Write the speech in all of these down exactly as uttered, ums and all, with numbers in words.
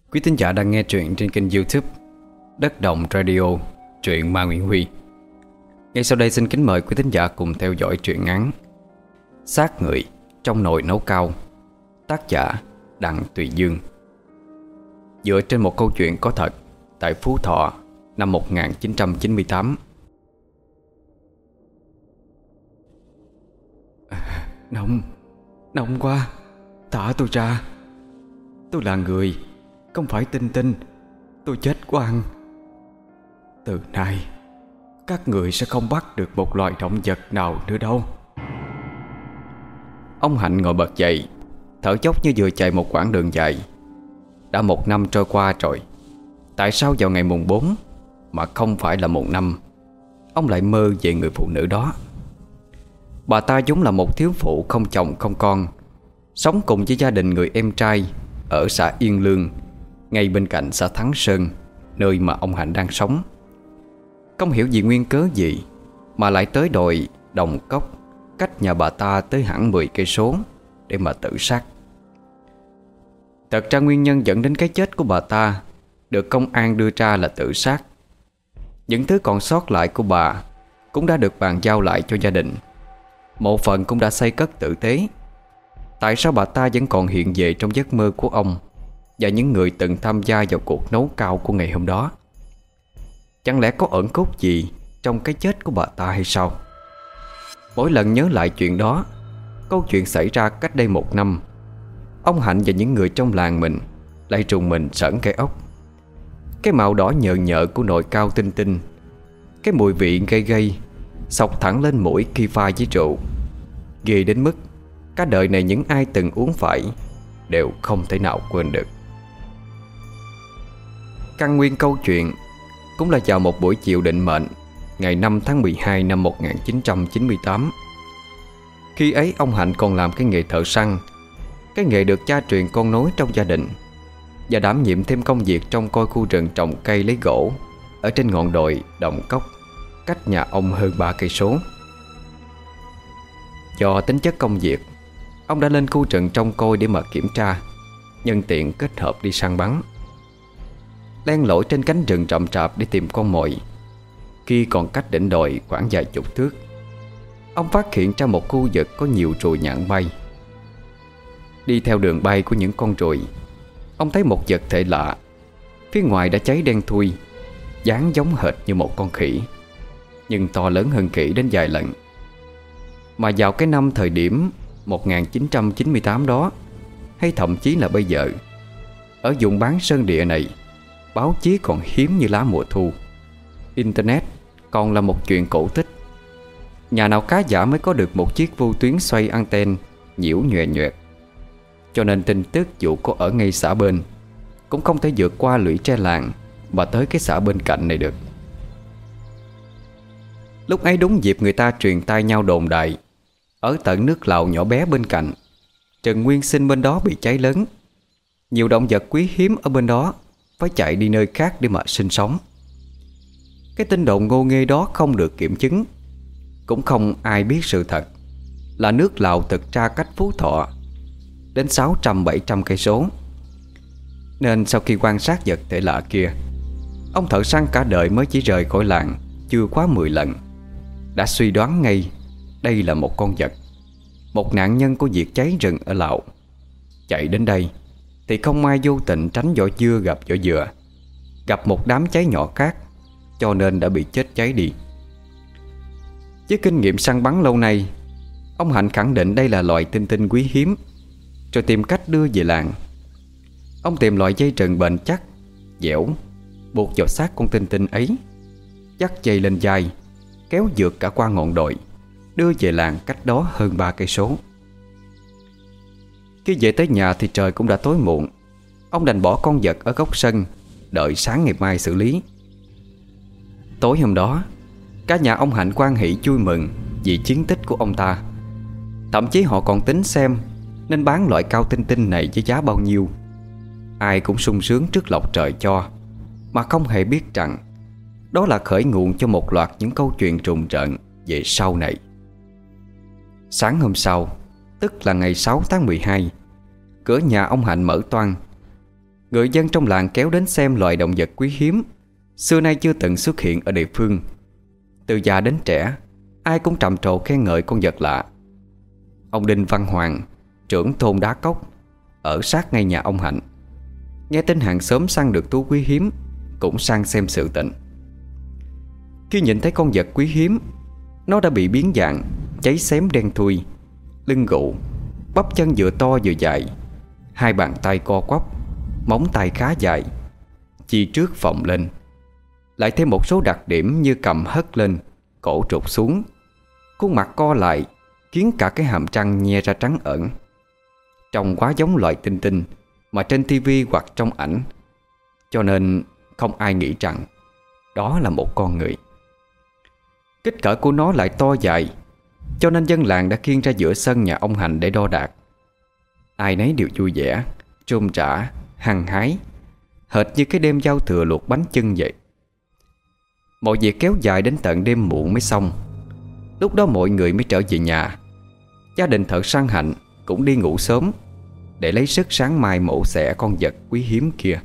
Quý thính giả đang nghe truyện trên kênh YouTube Đất Đồng Radio, truyện Ma Nguyễn Huy. Ngay sau đây xin kính mời quý thính giả cùng theo dõi truyện ngắn Xác người trong nồi nấu cao, tác giả Đặng Tùy Dương, dựa trên một câu chuyện có thật tại Phú Thọ năm một nghìn chín trăm chín mươi tám. Nóng, nóng quá, thả tôi ra. Tôi là người, không phải tinh tinh. Tôi chết oan. Từ nay các người sẽ không bắt được một loài động vật nào nữa đâu. Ông Hạnh ngồi bật dậy, thở dốc như vừa chạy một quãng đường dài. Đã một năm trôi qua rồi, tại sao vào ngày mùng bốn mà không phải là mùng năm ông lại mơ về người phụ nữ đó? Bà ta vốn là một thiếu phụ không chồng không con, sống cùng với gia đình người em trai ở xã Yên Lương, ngay bên cạnh xã Thắng Sơn, nơi mà ông Hạnh đang sống. Không hiểu vì nguyên cớ gì mà lại tới đồi Đồng Cốc, cách nhà bà ta tới hẳn mười cây số để mà tự sát. Thật ra nguyên nhân dẫn đến cái chết của bà ta được công an đưa ra là tự sát. Những thứ còn sót lại của bà cũng đã được bàn giao lại cho gia đình. Một phần cũng đã xây cất tử tế. Tại sao bà ta vẫn còn hiện về trong giấc mơ của ông và những người từng tham gia vào cuộc nấu cao của ngày hôm đó? Chẳng lẽ có ẩn cốt gì trong cái chết của bà ta hay sao? Mỗi lần nhớ lại chuyện đó, câu chuyện xảy ra cách đây một năm, ông Hạnh và những người trong làng mình lại trùng mình sởn gai ốc. Cái màu đỏ nhợ nhợ của nồi cao tinh tinh, cái mùi vị gây gây xộc thẳng lên mũi khi pha với rượu, ghê đến mức cả đời này những ai từng uống phải đều không thể nào quên được. Căn nguyên câu chuyện cũng là vào một buổi chiều định mệnh ngày năm tháng mười hai năm một nghìn chín trăm chín mươi tám. Khi ấy ông Hạnh còn làm cái nghề thợ săn, cái nghề được cha truyền con nối trong gia đình, và đảm nhiệm thêm công việc trong coi khu rừng trồng cây lấy gỗ ở trên ngọn đồi Đồng Cốc, cách nhà ông hơn ba cây số. Do tính chất công việc, ông đã lên khu rừng trông coi để mà kiểm tra, nhân tiện kết hợp đi săn bắn. Len lỏi trên cánh rừng rậm rạp để tìm con mồi. Khi còn cách đỉnh đồi khoảng vài chục thước, ông phát hiện ra một khu vực có nhiều ruồi nhạn bay. Đi theo đường bay của những con ruồi, ông thấy một vật thể lạ. Phía ngoài đã cháy đen thui, dáng giống hệt như một con khỉ, nhưng to lớn hơn khỉ đến vài lần. Mà vào cái năm thời điểm một nghìn chín trăm chín mươi tám đó, hay thậm chí là bây giờ, ở vùng bán sơn địa này, báo chí còn hiếm như lá mùa thu. Internet còn là một chuyện cổ tích. Nhà nào khá giả mới có được một chiếc vô tuyến xoay anten nhiễu nhòe nhòe. Cho nên tin tức dù có ở ngay xã bên cũng không thể vượt qua lũy tre làng mà tới cái xã bên cạnh này được. Lúc ấy đúng dịp người ta truyền tai nhau đồn đại, ở tận nước Lào nhỏ bé bên cạnh, rừng nguyên sinh bên đó bị cháy lớn. Nhiều động vật quý hiếm ở bên đó phải chạy đi nơi khác để mà sinh sống. Cái tin đồn ngô nghê đó không được kiểm chứng, cũng không ai biết sự thật là nước Lào thực ra cách Phú Thọ đến sáu trăm bảy trăm cây số. Nên sau khi quan sát vật thể lạ kia, ông thợ săn cả đời mới chỉ rời khỏi làng chưa quá mười lần, đã suy đoán ngay đây là một con vật, một nạn nhân của việc cháy rừng ở Lào. Chạy đến đây thì không may vô tình tránh vỏ dưa gặp vỏ dừa, gặp một đám cháy nhỏ khác, cho nên đã bị chết cháy đi. Với kinh nghiệm săn bắn lâu nay, ông Hạnh khẳng định đây là loài tinh tinh quý hiếm, rồi tìm cách đưa về làng. Ông tìm loại dây rừng bền chắc, dẻo, buộc vào xác con tinh tinh ấy, dắt dây lên vai, kéo vượt cả qua ngọn đồi, đưa về làng cách đó hơn ba cây số. Khi về tới nhà thì trời cũng đã tối muộn. Ông đành bỏ con vật ở góc sân, đợi sáng ngày mai xử lý. Tối hôm đó, cả nhà ông Hạnh hoan hỉ vui mừng vì chiến tích của ông ta. Thậm chí họ còn tính xem nên bán loại cao tinh tinh này với giá bao nhiêu. Ai cũng sung sướng trước lộc trời cho, mà không hề biết rằng đó là khởi nguồn cho một loạt những câu chuyện trùng trợn về sau này. Sáng hôm sau, tức là ngày sáu tháng mười hai, cửa nhà ông Hạnh mở toang. Người dân trong làng kéo đến xem loài động vật quý hiếm xưa nay chưa từng xuất hiện ở địa phương. Từ già đến trẻ, ai cũng trầm trồ khen ngợi con vật lạ. Ông Đinh Văn Hoàng, trưởng thôn Đá Cốc, ở sát ngay nhà ông Hạnh, nghe tin hàng xóm săn được thú quý hiếm, cũng sang xem sự tình. Khi nhìn thấy con vật quý hiếm, nó đã bị biến dạng, cháy xém đen thui, lưng gụ, bắp chân vừa to vừa dài, hai bàn tay co quắp, móng tay khá dài, chi trước phồng lên, lại thêm một số đặc điểm như cầm hất lên, cổ trục xuống, khuôn mặt co lại, khiến cả cái hàm răng nhe ra trắng ẩn. Trông quá giống loài tinh tinh mà trên tivi hoặc trong ảnh, cho nên không ai nghĩ rằng đó là một con người. Kích cỡ của nó lại to dài, cho nên dân làng đã khiêng ra giữa sân nhà ông Hành để đo đạc. Ai nấy đều vui vẻ, rôm rả, hăng hái, hệt như cái đêm giao thừa luộc bánh chưng vậy. Mọi việc kéo dài đến tận đêm muộn mới xong. Lúc đó mọi người mới trở về nhà. Gia đình thợ săn Hạnh cũng đi ngủ sớm để lấy sức sáng mai mổ xẻ con vật quý hiếm kia.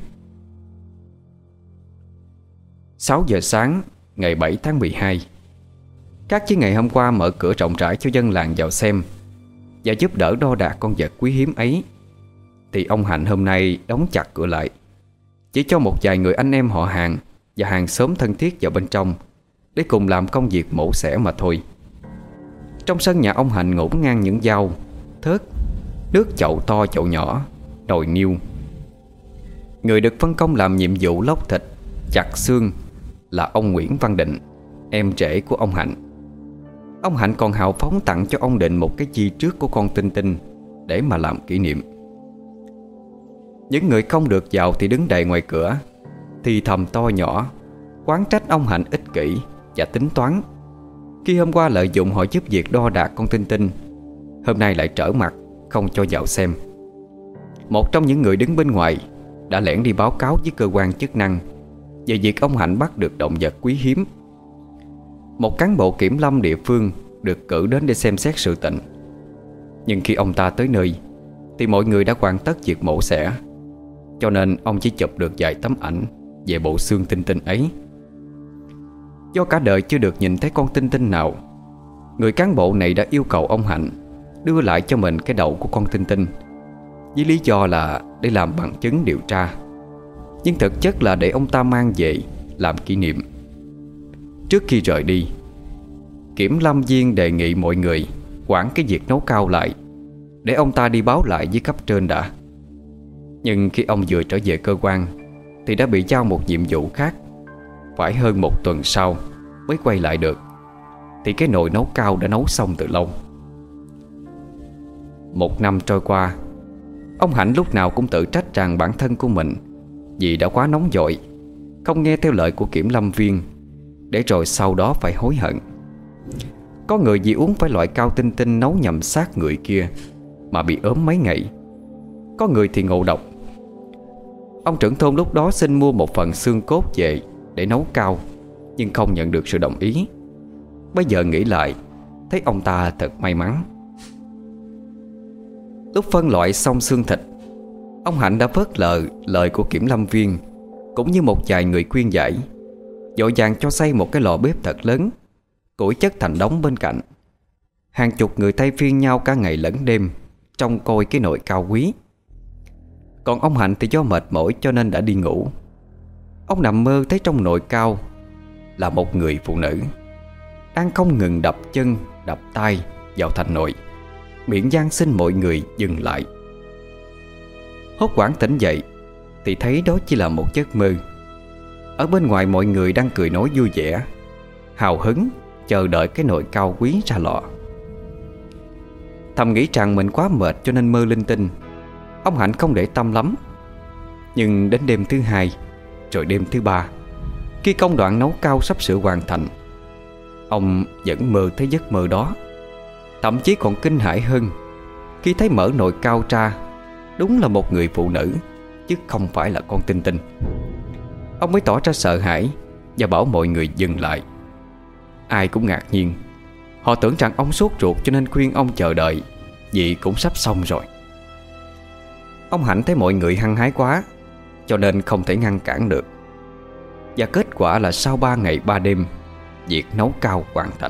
Sáu giờ sáng ngày bảy tháng mười hai, các chí ngày hôm qua mở cửa rộng rãi cho dân làng vào xem và giúp đỡ đo đạc con vật quý hiếm ấy, thì ông Hạnh hôm nay đóng chặt cửa lại, chỉ cho một vài người anh em họ hàng và hàng xóm thân thiết vào bên trong để cùng làm công việc mổ xẻ mà thôi. Trong sân nhà ông Hạnh ngổn ngang những dao, thớt, nước chậu to chậu nhỏ, nồi niêu. Người được phân công làm nhiệm vụ lóc thịt, chặt xương là ông Nguyễn Văn Định, em rể của ông Hạnh. Ông Hạnh còn hào phóng tặng cho ông Định một cái chi trước của con Tinh Tinh để mà làm kỷ niệm. Những người không được vào thì đứng đầy ngoài cửa, thì thầm to nhỏ, oán trách ông Hạnh ích kỷ và tính toán. Khi hôm qua lợi dụng họ giúp việc đo đạc con Tinh Tinh, hôm nay lại trở mặt không cho vào xem. Một trong những người đứng bên ngoài đã lẻn đi báo cáo với cơ quan chức năng về việc ông Hạnh bắt được động vật quý hiếm. Một cán bộ kiểm lâm địa phương được cử đến để xem xét sự tình. Nhưng khi ông ta tới nơi thì mọi người đã hoàn tất việc mổ xẻ, cho nên ông chỉ chụp được vài tấm ảnh về bộ xương Tinh Tinh ấy. Do cả đời chưa được nhìn thấy con Tinh Tinh nào, người cán bộ này đã yêu cầu ông Hạnh đưa lại cho mình cái đầu của con Tinh Tinh, với lý do là để làm bằng chứng điều tra, nhưng thực chất là để ông ta mang về làm kỷ niệm. Trước khi rời đi, kiểm lâm viên đề nghị mọi người quản cái việc nấu cao lại, để ông ta đi báo lại với cấp trên đã. Nhưng khi ông vừa trở về cơ quan thì đã bị giao một nhiệm vụ khác, phải hơn một tuần sau mới quay lại được, thì cái nồi nấu cao đã nấu xong từ lâu. Một năm trôi qua, ông Hạnh lúc nào cũng tự trách rằng bản thân của mình vì đã quá nóng vội, không nghe theo lời của kiểm lâm viên, để rồi sau đó phải hối hận. Có người vì uống phải loại cao Tinh Tinh nấu nhầm xác người kia mà bị ốm mấy ngày, có người thì ngộ độc. Ông trưởng thôn lúc đó xin mua một phần xương cốt về để nấu cao, nhưng không nhận được sự đồng ý. Bây giờ nghĩ lại, thấy ông ta thật may mắn. Lúc phân loại xong xương thịt, ông Hạnh đã phớt lờ lời của kiểm lâm viên cũng như một vài người khuyên giải, vội vàng cho xây một cái lò bếp thật lớn, củi chất thành đống bên cạnh. Hàng chục người thay phiên nhau cả ngày lẫn đêm trông coi cái nồi cao quý. Còn ông Hạnh thì do mệt mỏi cho nên đã đi ngủ. Ông nằm mơ thấy trong nồi cao là một người phụ nữ đang không ngừng đập chân, đập tay vào thành nồi, miệng van xin mọi người dừng lại. Hốt hoảng tỉnh dậy thì thấy đó chỉ là một giấc mơ. Ở bên ngoài mọi người đang cười nói vui vẻ, hào hứng chờ đợi cái nồi cao quý ra lò. Thầm nghĩ rằng mình quá mệt cho nên mơ linh tinh, ông Hạnh không để tâm lắm. Nhưng đến đêm thứ hai, rồi đêm thứ ba, khi công đoạn nấu cao sắp sửa hoàn thành, ông vẫn mơ thấy giấc mơ đó. Thậm chí còn kinh hãi hơn khi thấy mở nồi cao ra, đúng là một người phụ nữ, chứ không phải là con Tinh Tinh. Ông mới tỏ ra sợ hãi và bảo mọi người dừng lại. Ai cũng ngạc nhiên. Họ tưởng rằng ông sốt ruột cho nên khuyên ông chờ đợi, vì cũng sắp xong rồi. Ông Hạnh thấy mọi người hăng hái quá cho nên không thể ngăn cản được. Và kết quả là sau ba ngày ba đêm, việc nấu cao hoàn thành.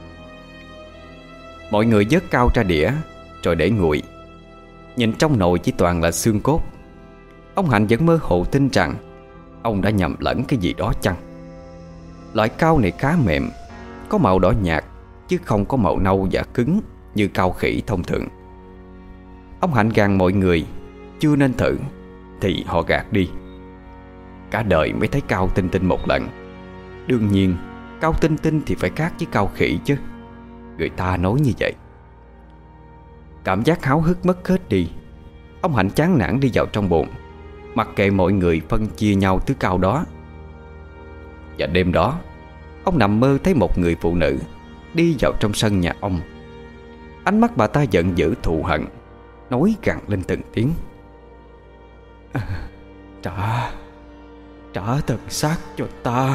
Mọi người vớt cao ra đĩa rồi để nguội. Nhìn trong nồi chỉ toàn là xương cốt. Ông Hạnh vẫn mơ hồ tin rằng ông đã nhầm lẫn cái gì đó chăng. Loại cao này khá mềm, có màu đỏ nhạt chứ không có màu nâu và cứng như cao khỉ thông thường. Ông Hạnh gàn mọi người chưa nên thử thì họ gạt đi. Cả đời mới thấy cao tinh tinh một lần. Đương nhiên cao tinh tinh thì phải khác với cao khỉ chứ. Người ta nói như vậy. Cảm giác háo hức mất hết đi. Ông Hạnh chán nản đi vào trong buồng, mặc kệ mọi người phân chia nhau thứ cao đó. Và đêm đó, ông nằm mơ thấy một người phụ nữ đi vào trong sân nhà ông. Ánh mắt bà ta giận dữ thù hận, nói gằn lên từng tiếng: à, Trả Trả thân xác cho ta.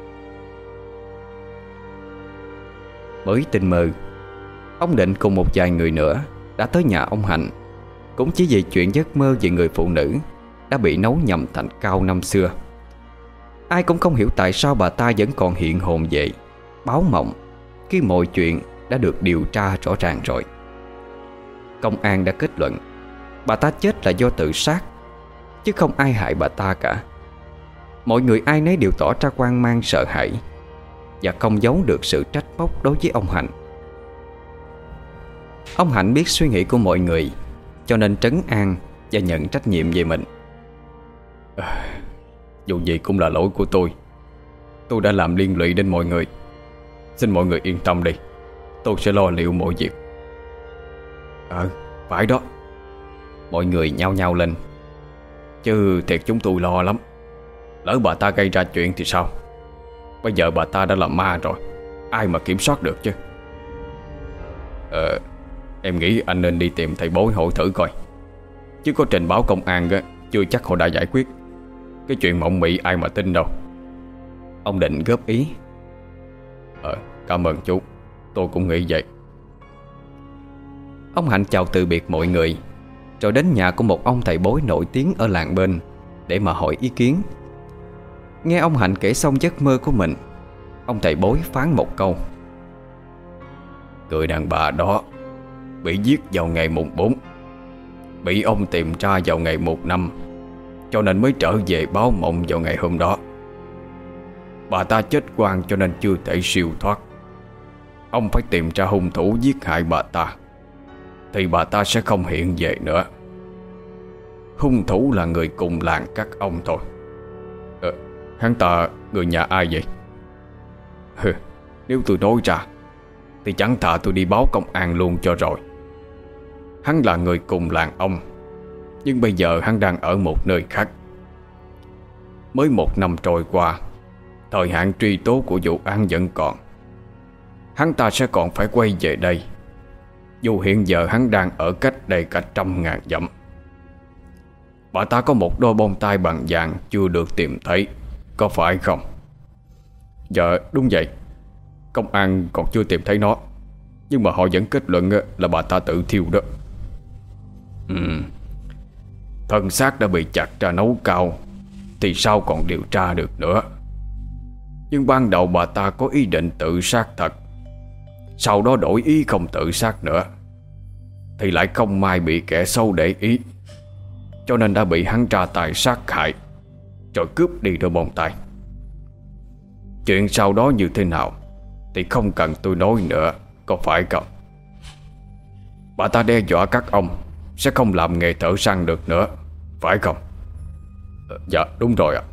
Mới tỉnh mơ, ông Định cùng một vài người nữa đã tới nhà ông Hạnh, cũng chỉ vì chuyện giấc mơ về người phụ nữ đã bị nấu nhầm thành cao năm xưa. Ai cũng không hiểu tại sao bà ta vẫn còn hiện hồn về báo mộng khi mọi chuyện đã được điều tra rõ ràng rồi. Công an đã kết luận bà ta chết là do tự sát, chứ không ai hại bà ta cả. Mọi người ai nấy đều tỏ ra hoang mang sợ hãi và không giấu được sự trách móc đối với ông Hạnh. Ông Hạnh biết suy nghĩ của mọi người, cho nên trấn an và nhận trách nhiệm về mình. à, Dù gì cũng là lỗi của tôi. Tôi đã làm liên lụy đến mọi người. Xin mọi người yên tâm đi, tôi sẽ lo liệu mọi việc. Ờ, phải đó. Mọi người nhao nhao lên. Chứ thiệt chúng tôi lo lắm. Lỡ bà ta gây ra chuyện thì sao? Bây giờ bà ta đã là ma rồi, ai mà kiểm soát được chứ. Ờ, em nghĩ anh nên đi tìm thầy bói hỏi thử coi. Chứ có trình báo công an á, chưa chắc họ đã giải quyết. Cái chuyện mộng mị ai mà tin đâu. Ông Định góp ý. Ờ, cảm ơn chú, tôi cũng nghĩ vậy. Ông Hạnh chào từ biệt mọi người, rồi đến nhà của một ông thầy bói nổi tiếng ở làng bên để mà hỏi ý kiến. Nghe ông Hạnh kể xong giấc mơ của mình, ông thầy bói phán một câu: Người đàn bà đó bị giết vào ngày mùng bốn, bị ông tìm ra vào ngày một năm, cho nên mới trở về báo mộng vào ngày hôm đó. Bà ta chết oan cho nên chưa thể siêu thoát. Ông phải tìm ra hung thủ giết hại bà ta, thì bà ta sẽ không hiện về nữa. Hung thủ là người cùng làng các ông thôi. Ờ, hắn ta người nhà ai vậy? Hừ, nếu tôi nói ra thì chẳng thà tôi đi báo công an luôn cho rồi. Hắn là người cùng làng ông, nhưng bây giờ hắn đang ở một nơi khác. Mới một năm trôi qua, thời hạn truy tố của vụ án vẫn còn. Hắn ta sẽ còn phải quay về đây, dù hiện giờ hắn đang ở cách đây cả trăm ngàn dặm. Bà ta có một đôi bông tai bằng vàng chưa được tìm thấy, có phải không? Dạ đúng vậy. Công an còn chưa tìm thấy nó, nhưng mà họ vẫn kết luận là bà ta tự thiêu đó. Ừ. Thân xác đã bị chặt ra nấu cao thì sao còn điều tra được nữa. Nhưng ban đầu bà ta có ý định tự sát thật, sau đó đổi ý không tự sát nữa, thì lại không may bị kẻ xấu để ý, cho nên đã bị hắn ra tay sát hại, rồi cướp đi đôi bông tai. Chuyện sau đó như thế nào thì không cần tôi nói nữa, có phải không? Bà ta đe dọa các ông sẽ không làm nghề thợ săn được nữa, phải không? À, dạ đúng rồi ạ.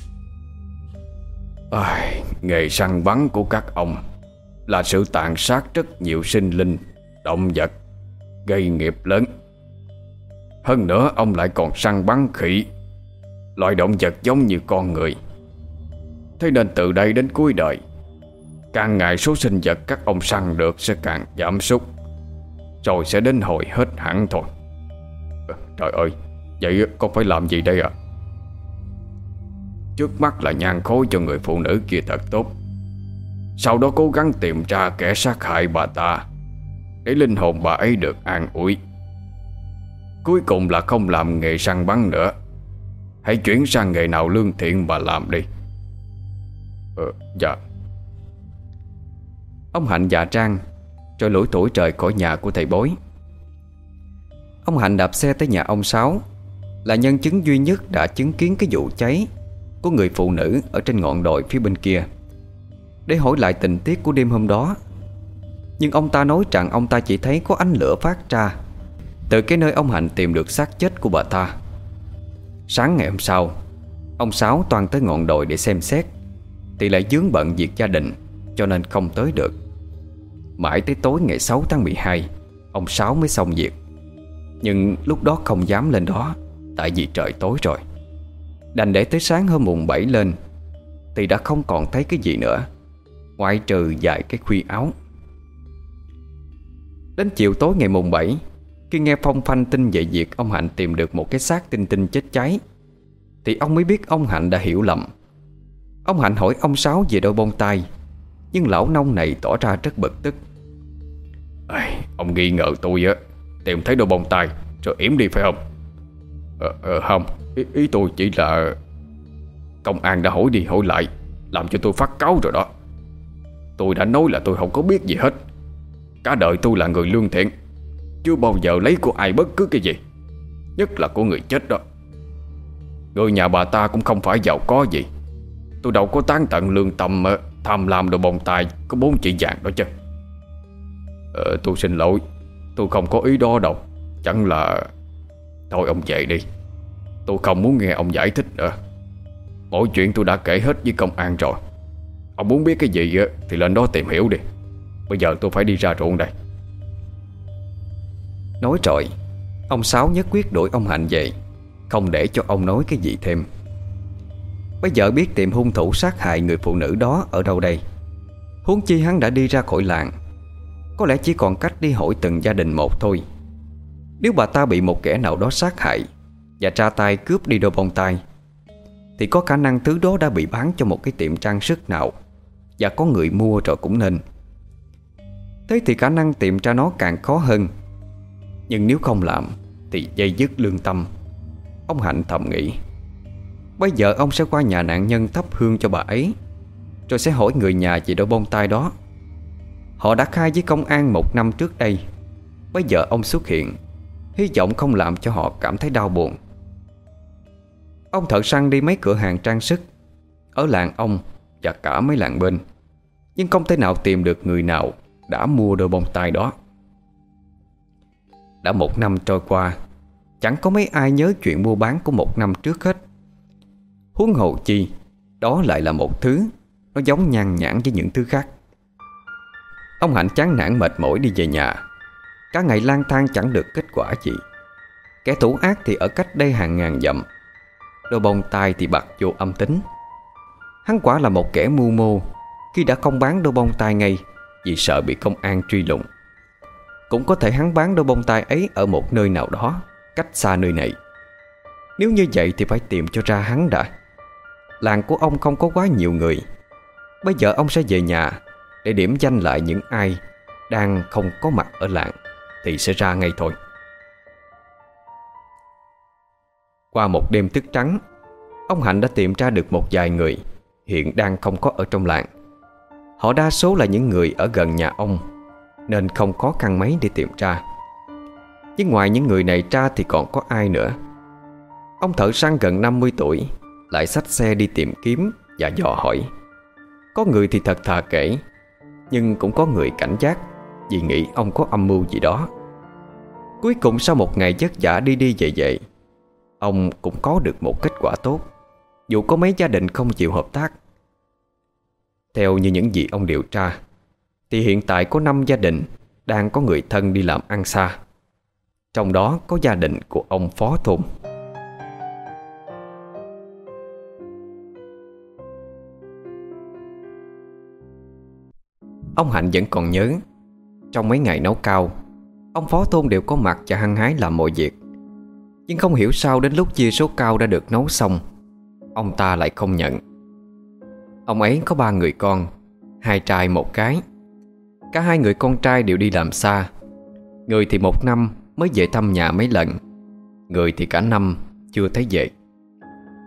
À, nghề săn bắn của các ông là sự tàn sát rất nhiều sinh linh, động vật, gây nghiệp lớn. Hơn nữa ông lại còn săn bắn khỉ, loài động vật giống như con người. Thế nên từ đây đến cuối đời, càng ngày số sinh vật các ông săn được sẽ càng giảm sút, rồi sẽ đến hồi hết hẳn thôi. à, Trời ơi, vậy con phải làm gì đây ạ? À? Trước mắt là nhang khói cho người phụ nữ kia thật tốt, sau đó cố gắng tìm ra kẻ sát hại bà ta, để linh hồn bà ấy được an ủi. Cuối cùng là không làm nghề săn bắn nữa, hãy chuyển sang nghề nào lương thiện mà làm đi. Ờ, dạ. Ông Hạnh dạ trang, rồi lủi thủi rời khỏi nhà của thầy bói. Ông Hạnh đạp xe tới nhà ông Sáu, là nhân chứng duy nhất đã chứng kiến cái vụ cháy của người phụ nữ ở trên ngọn đồi phía bên kia, để hỏi lại tình tiết của đêm hôm đó. Nhưng ông ta nói rằng ông ta chỉ thấy có ánh lửa phát ra từ cái nơi ông Hạnh tìm được xác chết của bà ta. Sáng ngày hôm sau, ông Sáu toan tới ngọn đồi để xem xét, thì lại vướng bận việc gia đình cho nên không tới được. Mãi tới tối ngày sáu tháng mười hai, ông Sáu mới xong việc. Nhưng lúc đó không dám lên đó, tại vì trời tối rồi. Đành để tới sáng hôm mùng bảy lên, thì đã không còn thấy cái gì nữa, ngoại trừ vài cái khuy áo. Đến chiều tối ngày mùng bảy, khi nghe phong phanh tin về việc ông Hạnh tìm được một cái xác tinh tinh chết cháy, thì ông mới biết ông Hạnh đã hiểu lầm. Ông Hạnh hỏi ông Sáu về đôi bông tai, nhưng lão nông này tỏ ra rất bực tức. Ê, ông nghi ngờ tôi á, tìm thấy đôi bông tai rồi yểm đi phải không? Ờ, ờ không, ý, ý tôi chỉ là công an đã hỏi đi hỏi lại, làm cho tôi phát cáu rồi đó. Tôi đã nói là tôi không có biết gì hết. Cả đời tôi là người lương thiện, chưa bao giờ lấy của ai bất cứ cái gì, nhất là của người chết đó. Người nhà bà ta cũng không phải giàu có gì. Tôi đâu có tán tận lương tâm tham lam đồ bông tai có bốn chỉ vàng đó chứ. Ờ, tôi xin lỗi, tôi không có ý đó đâu. Chẳng là... Thôi ông về đi, tôi không muốn nghe ông giải thích nữa. Mọi chuyện tôi đã kể hết với công an rồi. Ông muốn biết cái gì thì lên đó tìm hiểu đi. Bây giờ tôi phải đi ra ruộng đây. Nói rồi, ông Sáu nhất quyết đuổi ông Hạnh về, không để cho ông nói cái gì thêm. Bây giờ biết tìm hung thủ sát hại người phụ nữ đó ở đâu đây? Huống chi hắn đã đi ra khỏi làng, có lẽ chỉ còn cách đi hỏi từng gia đình một thôi. Nếu bà ta bị một kẻ nào đó sát hại và ra tay cướp đi đôi bông tai, thì có khả năng thứ đó đã bị bán cho một cái tiệm trang sức nào, và có người mua rồi cũng nên. Thế thì khả năng tìm ra nó càng khó hơn. Nhưng nếu không làm thì dây dứt lương tâm, ông Hạnh thầm nghĩ. Bây giờ ông sẽ qua nhà nạn nhân thắp hương cho bà ấy, rồi sẽ hỏi người nhà về đôi bông tai đó. Họ đã khai với công an một năm trước đây. Bây giờ ông xuất hiện, hy vọng không làm cho họ cảm thấy đau buồn. Ông thợ săn đi mấy cửa hàng trang sức ở làng ông và cả mấy làng bên, nhưng không thể nào tìm được người nào đã mua đôi bông tai đó. Đã một năm trôi qua, chẳng có mấy ai nhớ chuyện mua bán của một năm trước hết. Huống hồ chi đó lại là một thứ nó giống nhan nhản với những thứ khác. Ông Hạnh chán nản mệt mỏi đi về nhà. Cả ngày lang thang chẳng được kết quả gì. Kẻ thủ ác thì ở cách đây hàng ngàn dặm, đôi bông tai thì bặt vô âm tính. Hắn quả là một kẻ mưu mô khi đã không bán đôi bông tai ngay vì sợ bị công an truy lùng. Cũng có thể hắn bán đôi bông tai ấy ở một nơi nào đó cách xa nơi này. Nếu như vậy thì phải tìm cho ra hắn đã. Làng của ông không có quá nhiều người. Bây giờ ông sẽ về nhà để điểm danh lại những ai đang không có mặt ở làng, thì sẽ ra ngay thôi. Qua một đêm thức trắng, ông Hạnh đã tìm ra được một vài người hiện đang không có ở trong làng. Họ đa số là những người ở gần nhà ông, nên không khó khăn mấy để tìm ra. Nhưng ngoài những người này ra thì còn có ai nữa? Ông thợ săn gần năm mươi tuổi lại xách xe đi tìm kiếm và dò hỏi. Có người thì thật thà kể, nhưng cũng có người cảnh giác vì nghĩ ông có âm mưu gì đó. Cuối cùng sau một ngày vất vả đi đi về về, ông cũng có được một kết quả tốt, dù có mấy gia đình không chịu hợp tác. Theo như những gì ông điều tra, thì hiện tại có năm gia đình đang có người thân đi làm ăn xa. Trong đó có gia đình của ông phó thôn. Ông Hạnh vẫn còn nhớ, trong mấy ngày nấu cao, ông phó thôn đều có mặt và hăng hái làm mọi việc. Nhưng không hiểu sao đến lúc chia số cao đã được nấu xong, ông ta lại không nhận. Ông ấy có ba người con, hai trai một gái. Cả hai người con trai đều đi làm xa. Người thì một năm mới về thăm nhà mấy lần, người thì cả năm chưa thấy về.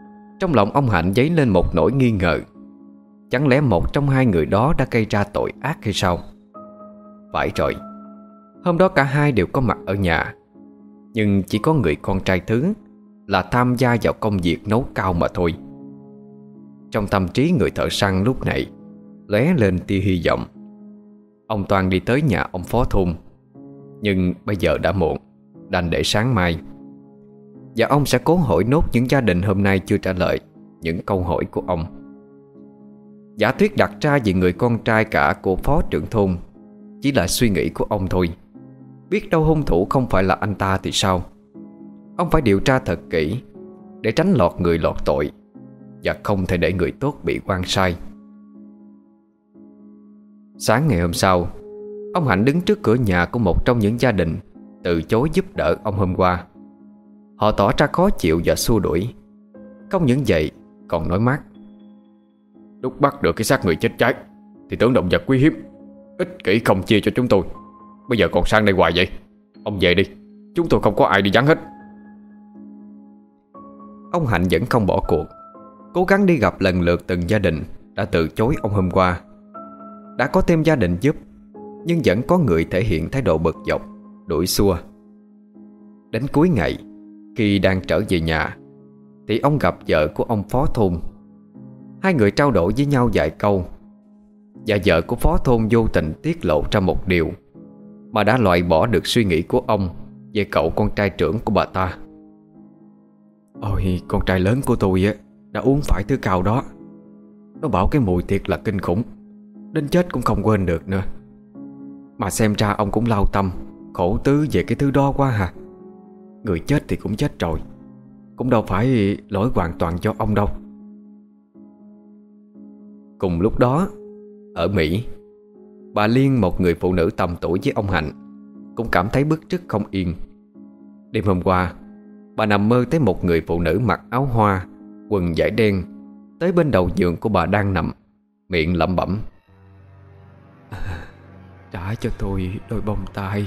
Trong lòng ông Hạnh dấy lên một nỗi nghi ngờ. Chẳng lẽ một trong hai người đó đã gây ra tội ác hay sao? Phải rồi, hôm đó cả hai đều có mặt ở nhà, nhưng chỉ có người con trai thứ là tham gia vào công việc nấu cao mà thôi. Trong tâm trí người thợ săn lúc này lóe lên tia hy vọng. Ông Toan đi tới nhà ông phó thôn, nhưng bây giờ đã muộn, đành để sáng mai. Và ông sẽ cố hỏi nốt những gia đình hôm nay chưa trả lời những câu hỏi của ông. Giả thuyết đặt ra về người con trai cả của phó trưởng thôn chỉ là suy nghĩ của ông thôi. Biết đâu hung thủ không phải là anh ta thì sao? Ông phải điều tra thật kỹ để tránh lọt người lọt tội, và không thể để người tốt bị oan sai. Sáng ngày hôm sau, ông Hạnh đứng trước cửa nhà của một trong những gia đình từ chối giúp đỡ ông hôm qua. Họ tỏ ra khó chịu và xua đuổi. Không những vậy còn nói mát: lúc bắt được cái xác người chết cháy thì tưởng động vật quý hiếm, ích kỷ không chia cho chúng tôi. Bây giờ còn sang đây hoài vậy. Ông về đi, chúng tôi không có ai đi vắng hết. Ông Hạnh vẫn không bỏ cuộc, cố gắng đi gặp lần lượt từng gia đình đã từ chối ông hôm qua. Đã có thêm gia đình giúp, nhưng vẫn có người thể hiện thái độ bực dọc, đuổi xua. Đến cuối ngày, khi đang trở về nhà, thì ông gặp vợ của ông phó thôn. Hai người trao đổi với nhau vài câu, và vợ của phó thôn vô tình tiết lộ ra một điều mà đã loại bỏ được suy nghĩ của ông về cậu con trai trưởng của bà ta. Ôi, con trai lớn của tôi á đã uống phải thứ cao đó. Nó bảo cái mùi thiệt là kinh khủng, đến chết cũng không quên được nữa. Mà xem ra ông cũng lao tâm khổ tứ về cái thứ đó quá hả? Người chết thì cũng chết rồi, cũng đâu phải lỗi hoàn toàn cho ông đâu. Cùng lúc đó, ở Mỹ, bà Liên, một người phụ nữ tầm tuổi với ông Hạnh, cũng cảm thấy bức rứt không yên. Đêm hôm qua, bà nằm mơ thấy một người phụ nữ mặc áo hoa, quần vải đen tới bên đầu giường của bà đang nằm, miệng lẩm bẩm: "Trả cho tôi đôi bông tai."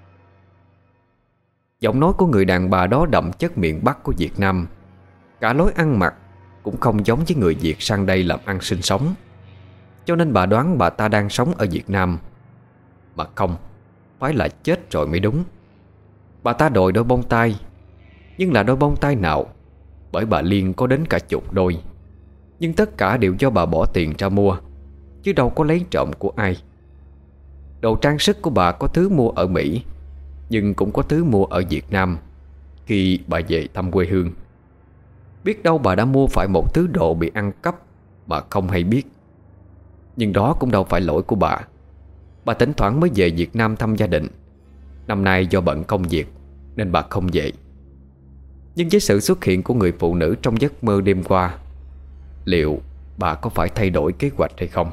Giọng nói của người đàn bà đó đậm chất miền Bắc của Việt Nam. Cả lối ăn mặc cũng không giống với người Việt sang đây làm ăn sinh sống, cho nên bà đoán bà ta đang sống ở Việt Nam. Mà không, phải là chết rồi mới đúng. Bà ta đòi đôi bông tai, nhưng là đôi bông tai nào? Bởi bà Liên có đến cả chục đôi, nhưng tất cả đều do bà bỏ tiền ra mua, chứ đâu có lấy trộm của ai. Đồ trang sức của bà có thứ mua ở Mỹ, nhưng cũng có thứ mua ở Việt Nam khi bà về thăm quê hương. Biết đâu bà đã mua phải một thứ đồ bị ăn cắp mà không hay biết. Nhưng đó cũng đâu phải lỗi của bà. Bà thỉnh thoảng mới về Việt Nam thăm gia đình. Năm nay do bận công việc nên bà không về. Nhưng với sự xuất hiện của người phụ nữ trong giấc mơ đêm qua, liệu bà có phải thay đổi kế hoạch hay không?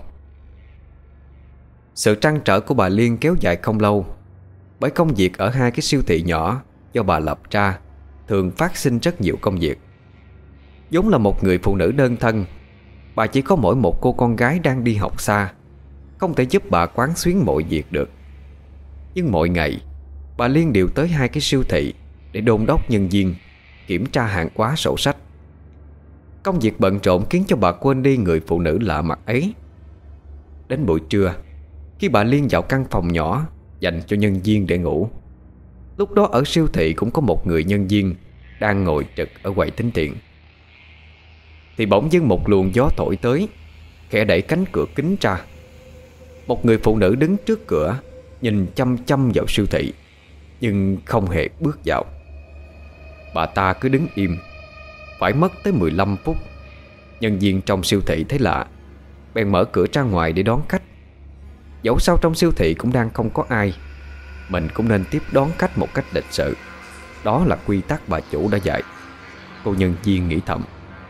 Sự trăn trở của bà Liên kéo dài không lâu, bởi công việc ở hai cái siêu thị nhỏ do bà lập ra thường phát sinh rất nhiều công việc. Vốn là một người phụ nữ đơn thân, bà chỉ có mỗi một cô con gái đang đi học xa, không thể giúp bà quán xuyến mọi việc được. Nhưng mỗi ngày bà Liên đều tới hai cái siêu thị để đôn đốc nhân viên, kiểm tra hàng hóa, sổ sách. Công việc bận rộn khiến cho bà quên đi người phụ nữ lạ mặt ấy. Đến buổi trưa, khi bà Liên vào căn phòng nhỏ dành cho nhân viên để ngủ, lúc đó ở siêu thị cũng có một người nhân viên đang ngồi trực ở quầy tính tiền, thì bỗng dưng một luồng gió thổi tới, khẽ đẩy cánh cửa kính ra. Một người phụ nữ đứng trước cửa, nhìn chăm chăm vào siêu thị, nhưng không hề bước vào. Bà ta cứ đứng im. Phải mất tới mười lăm phút, nhân viên trong siêu thị thấy lạ, bèn mở cửa ra ngoài để đón khách. Dẫu sao trong siêu thị cũng đang không có ai, mình cũng nên tiếp đón khách một cách lịch sự. Đó là quy tắc bà chủ đã dạy, cô nhân viên nghĩ thầm.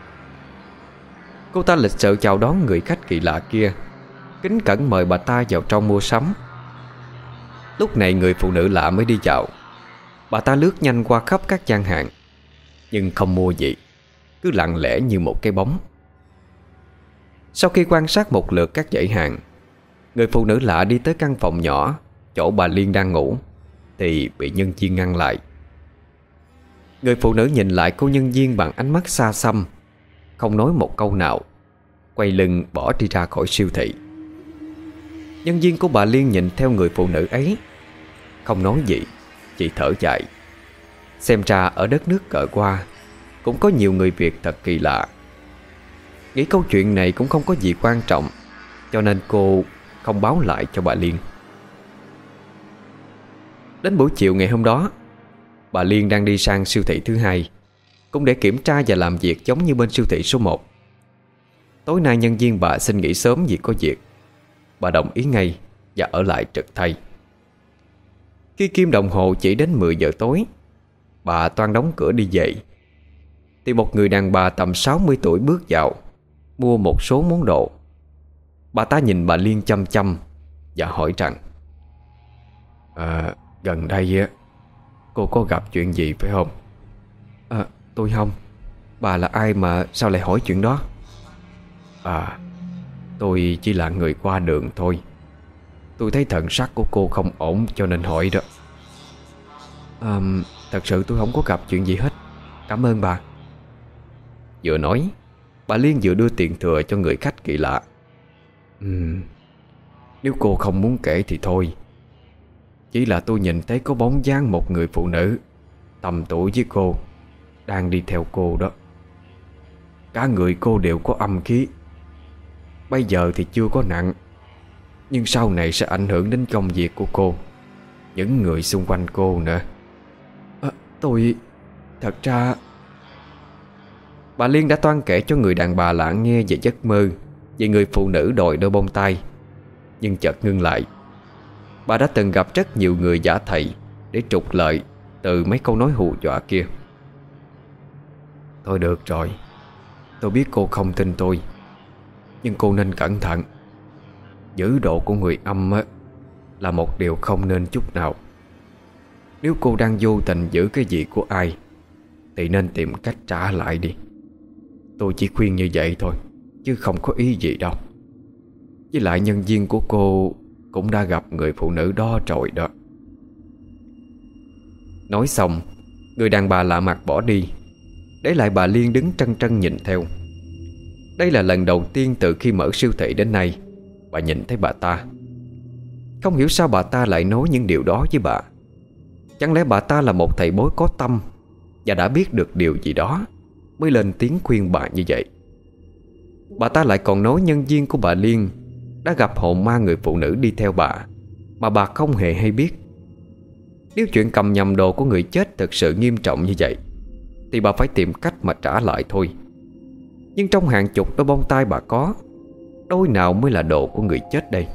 Cô ta lịch sự chào đón người khách kỳ lạ kia, kính cẩn mời bà ta vào trong mua sắm. Lúc này người phụ nữ lạ mới đi vào. Bà ta lướt nhanh qua khắp các gian hàng, nhưng không mua gì, cứ lặng lẽ như một cái bóng. Sau khi quan sát một lượt các dãy hàng, người phụ nữ lạ đi tới căn phòng nhỏ chỗ bà Liên đang ngủ, thì bị nhân viên ngăn lại. Người phụ nữ nhìn lại cô nhân viên bằng ánh mắt xa xăm, không nói một câu nào, quay lưng bỏ đi ra khỏi siêu thị. Nhân viên của bà Liên nhìn theo người phụ nữ ấy, không nói gì, chỉ thở dài. Xem ra ở đất nước cỡ qua cũng có nhiều người Việt thật kỳ lạ. Nghĩ câu chuyện này cũng không có gì quan trọng, cho nên cô không báo lại cho bà Liên. Đến buổi chiều ngày hôm đó, bà Liên đang đi sang siêu thị thứ hai, cũng để kiểm tra và làm việc giống như bên siêu thị số một. Tối nay nhân viên bà xin nghỉ sớm vì có việc. Bà đồng ý ngay và ở lại trực thay. Khi kim đồng hồ chỉ đến mười giờ tối, bà toan đóng cửa đi về, thì một người đàn bà tầm sáu mươi tuổi bước vào, mua một số món đồ. Bà ta nhìn bà Liên chăm chăm và hỏi rằng: À, gần đây á, cô có gặp chuyện gì phải không? À, tôi không. Bà là ai mà sao lại hỏi chuyện đó? À, tôi chỉ là người qua đường thôi. Tôi thấy thần sắc của cô không ổn cho nên hỏi đó. À, thật sự tôi không có gặp chuyện gì hết. Cảm ơn bà. Vừa nói, bà Liên vừa đưa tiền thừa cho người khách kỳ lạ. uhm, Nếu cô không muốn kể thì thôi. Chỉ là tôi nhìn thấy có bóng dáng một người phụ nữ tầm tuổi với cô đang đi theo cô đó. Cả người cô đều có âm khí. Bây giờ thì chưa có nặng, nhưng sau này sẽ ảnh hưởng đến công việc của cô, những người xung quanh cô nữa. à, Tôi... Thật ra... Bà Liên đã toan kể cho người đàn bà lạ nghe về giấc mơ về người phụ nữ đòi đôi bông tai, nhưng chợt ngưng lại. Bà đã từng gặp rất nhiều người giả thầy để trục lợi từ mấy câu nói hù dọa kia. Thôi được rồi, tôi biết cô không tin tôi, nhưng cô nên cẩn thận. Giữ độ của người âm á, là một điều không nên chút nào. Nếu cô đang vô tình giữ cái gì của ai thì nên tìm cách trả lại đi. Tôi chỉ khuyên như vậy thôi, chứ không có ý gì đâu. Với lại nhân viên của cô cũng đã gặp người phụ nữ đó rồi đó. Nói xong, người đàn bà lạ mặt bỏ đi, để lại bà Liên đứng trân trân nhìn theo. Đây là lần đầu tiên từ khi mở siêu thị đến nay bà nhìn thấy bà ta. Không hiểu sao bà ta lại nói những điều đó với bà. Chẳng lẽ bà ta là một thầy bói có tâm và đã biết được điều gì đó mới lên tiếng khuyên bà như vậy? Bà ta lại còn nói nhân viên của bà Liên đã gặp hồn ma người phụ nữ đi theo bà mà bà không hề hay biết. Nếu chuyện cầm nhầm đồ của người chết thực sự nghiêm trọng như vậy thì bà phải tìm cách mà trả lại thôi. Nhưng trong hàng chục đôi bông tai bà có, đôi nào mới là đồ của người chết đây?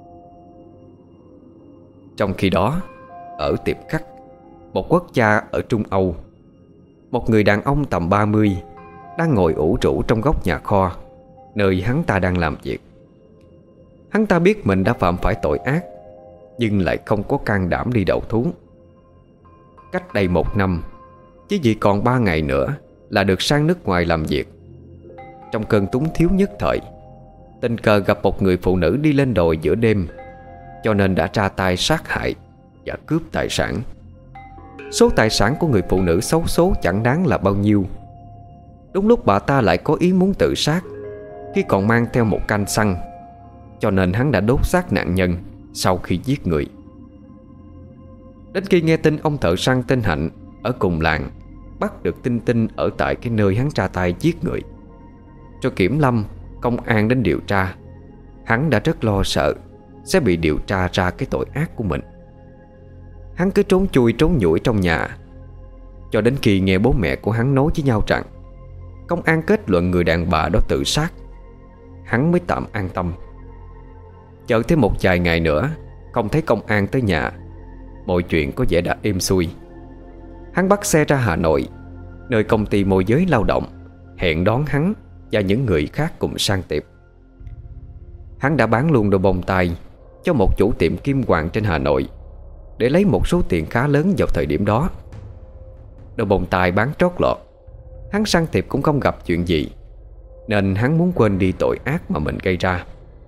Trong khi đó, ở tiệm khắc, một quốc gia ở Trung Âu, một người đàn ông tầm ba mươi đang ngồi ủ rũ trong góc nhà kho, nơi hắn ta đang làm việc. Hắn ta biết mình đã phạm phải tội ác, nhưng lại không có can đảm đi đầu thú. Cách đây một năm, chỉ vì còn ba ngày nữa là được sang nước ngoài làm việc. Trong cơn túng thiếu nhất thời, tình cờ gặp một người phụ nữ đi lên đồi giữa đêm, cho nên đã ra tay sát hại và cướp tài sản. Số tài sản của người phụ nữ xấu số chẳng đáng là bao nhiêu. Đúng lúc bà ta lại có ý muốn tự sát khi còn mang theo một canh xăng, cho nên hắn đã đốt xác nạn nhân sau khi giết người. Đến khi nghe tin ông thợ săn tên Hạnh ở cùng làng bắt được Tinh Tinh ở tại cái nơi hắn ra tay giết người, cho kiểm lâm, công an đến điều tra, hắn đã rất lo sợ sẽ bị điều tra ra cái tội ác của mình. Hắn cứ trốn chui trốn nhủi trong nhà, cho đến khi nghe bố mẹ của hắn nói với nhau rằng công an kết luận người đàn bà đó tự sát, hắn mới tạm an tâm. Chờ thêm một vài ngày nữa không thấy công an tới nhà, mọi chuyện có vẻ đã êm xuôi. Hắn bắt xe ra Hà Nội, nơi công ty môi giới lao động hẹn đón hắn và những người khác cùng sang tiệm. Hắn đã bán luôn đôi bông tai cho một chủ tiệm kim hoàng trên Hà Nội để lấy một số tiền khá lớn vào thời điểm đó. Đôi bông tai bán trót lọt, hắn sang tiệm cũng không gặp chuyện gì, nên hắn muốn quên đi tội ác mà mình gây ra.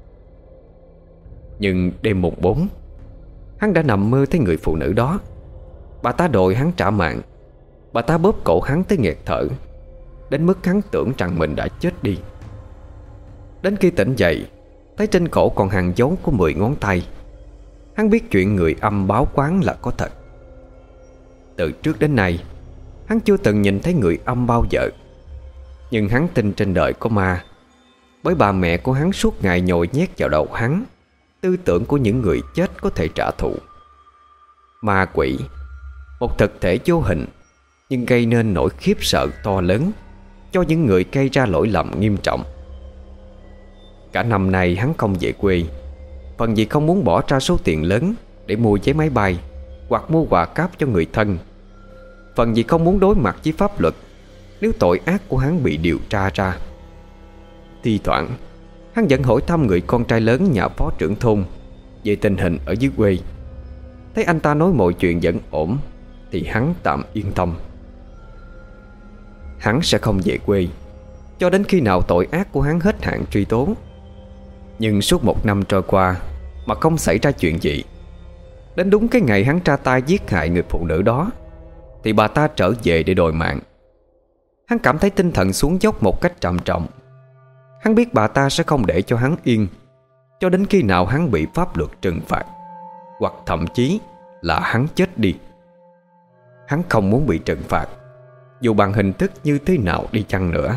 Nhưng đêm mùng bốn, hắn đã nằm mơ thấy người phụ nữ đó. Bà ta đòi hắn trả mạng. Bà ta bóp cổ hắn tới nghẹt thở. đến mức hắn tưởng rằng mình đã chết đi. Đến khi tỉnh dậy, thấy trên cổ còn hằn dấu của mười ngón tay, hắn biết chuyện người âm báo quán là có thật. Từ trước đến nay, hắn chưa từng nhìn thấy người âm bao giờ. Nhưng hắn tin trên đời có ma, bởi bà mẹ của hắn suốt ngày nhồi nhét vào đầu hắn tư tưởng của những người chết có thể trả thù. Ma quỷ, một thực thể vô hình nhưng gây nên nỗi khiếp sợ to lớn cho những người gây ra lỗi lầm nghiêm trọng. Cả năm nay hắn không về quê, phần vì không muốn bỏ ra số tiền lớn để mua vé máy bay hoặc mua quà cáp cho người thân, phần vì không muốn đối mặt với pháp luật nếu tội ác của hắn bị điều tra ra. Thi thoảng hắn vẫn hỏi thăm người con trai lớn nhà phó trưởng thôn về tình hình ở dưới quê. Thấy anh ta nói mọi chuyện vẫn ổn thì hắn tạm yên tâm. Hắn sẽ không về quê cho đến khi nào tội ác của hắn hết hạn truy tố. Nhưng suốt một năm trôi qua mà không xảy ra chuyện gì. Đến đúng cái ngày hắn ra tay giết hại người phụ nữ đó thì bà ta trở về để đòi mạng. Hắn cảm thấy tinh thần xuống dốc một cách trầm trọng. Hắn biết bà ta sẽ không để cho hắn yên cho đến khi nào hắn bị pháp luật trừng phạt, hoặc thậm chí là hắn chết đi. Hắn không muốn bị trừng phạt, dù bằng hình thức như thế nào đi chăng nữa.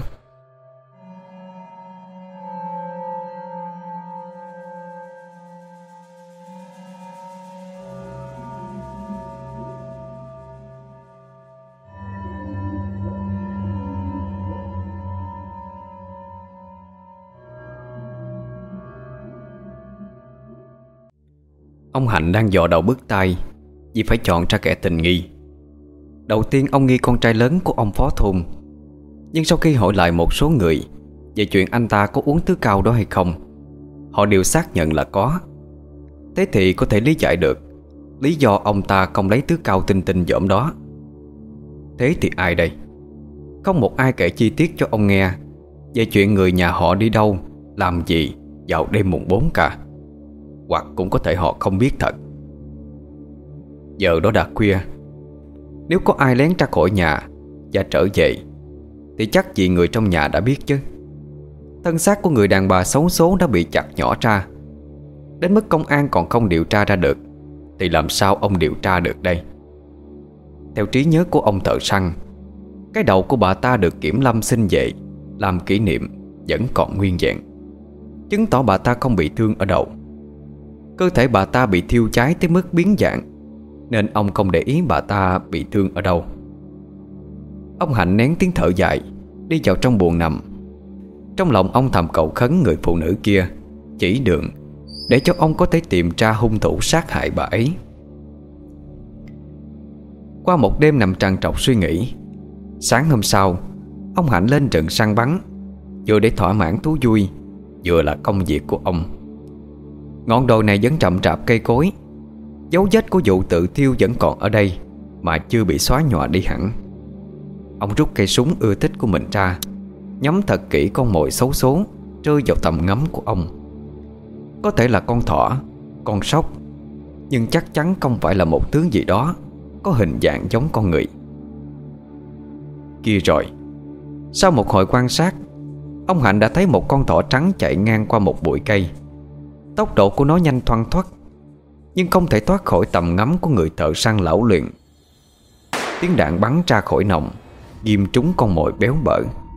Ông Hạnh đang dò đầu bứt tai vì phải chọn ra kẻ tình nghi. Đầu tiên ông nghi con trai lớn của ông phó thôn, nhưng sau khi hỏi lại một số người về chuyện anh ta có uống thứ cao đó hay không, họ đều xác nhận là có. Thế thì có thể lý giải được lý do ông ta không lấy thứ cao tinh tinh dởm đó. Thế thì ai đây? Không một ai kể chi tiết cho ông nghe về chuyện người nhà họ đi đâu, làm gì vào đêm mùng bốn cả. Hoặc cũng có thể họ không biết thật. Giờ đó đã khuya, nếu có ai lén ra khỏi nhà và trở về thì chắc gì người trong nhà đã biết chứ. Thân xác của người đàn bà xấu số đã bị chặt nhỏ ra, đến mức công an còn không điều tra ra được thì làm sao ông điều tra được đây? Theo trí nhớ của ông thợ săn, cái đầu của bà ta được kiểm lâm xin về làm kỷ niệm vẫn còn nguyên vẹn, chứng tỏ bà ta không bị thương ở đầu. Cơ thể bà ta bị thiêu cháy tới mức biến dạng, nên ông không để ý bà ta bị thương ở đâu. Ông Hạnh nén tiếng thở dài, đi vào trong buồng nằm. Trong lòng ông thầm cầu khấn người phụ nữ kia chỉ đường để cho ông có thể tìm ra hung thủ sát hại bà ấy. Qua một đêm nằm trằn trọc suy nghĩ, sáng hôm sau ông Hạnh lên rừng săn bắn, vừa để thỏa mãn thú vui, vừa là công việc của ông. Ngọn đồi này vẫn rậm rạp cây cối, dấu vết của vụ tự thiêu vẫn còn ở đây mà chưa bị xóa nhòa đi hẳn. Ông rút cây súng ưa thích của mình ra, nhắm thật kỹ con mồi xấu số rơi vào tầm ngắm của ông. Có thể là con thỏ, con sóc, nhưng chắc chắn không phải là một thứ gì đó có hình dạng giống con người. Kia rồi, sau một hồi quan sát, ông Hạnh đã thấy một con thỏ trắng chạy ngang qua một bụi cây. Tốc độ của nó nhanh thoăn thoắt, nhưng không thể thoát khỏi tầm ngắm của người thợ săn lão luyện. Tiếng đạn bắn ra khỏi nòng, ghim trúng con mồi béo bở.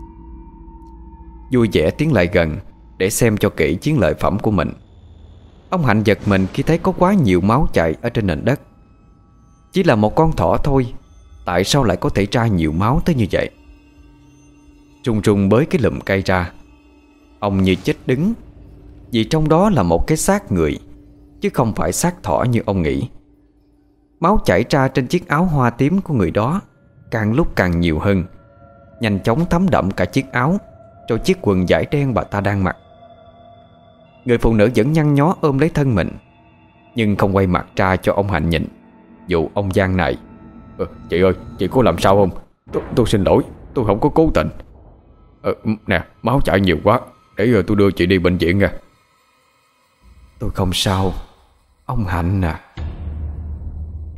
Vui vẻ tiến lại gần để xem cho kỹ chiến lợi phẩm của mình. Ông Hạnh giật mình khi thấy có quá nhiều máu chảy ở trên nền đất. Chỉ là một con thỏ thôi, tại sao lại có thể ra nhiều máu tới như vậy? Trùng trùng bới cái lùm cây ra, ông như chết đứng, vì trong đó là một cái xác người, chứ không phải xác thỏ như ông nghĩ. Máu chảy ra trên chiếc áo hoa tím của người đó càng lúc càng nhiều hơn, nhanh chóng thấm đậm cả chiếc áo rồi chiếc quần vải đen bà ta đang mặc. Người phụ nữ vẫn nhăn nhó ôm lấy thân mình, nhưng không quay mặt ra cho ông Hạnh nhìn, dù ông gian này. ờ, Chị ơi, chị có làm sao không? Tôi, tôi xin lỗi, tôi không có cố tình. ờ, Nè, máu chảy nhiều quá, để rồi tôi đưa chị đi bệnh viện nha. Tôi không sao, ông Hạnh à.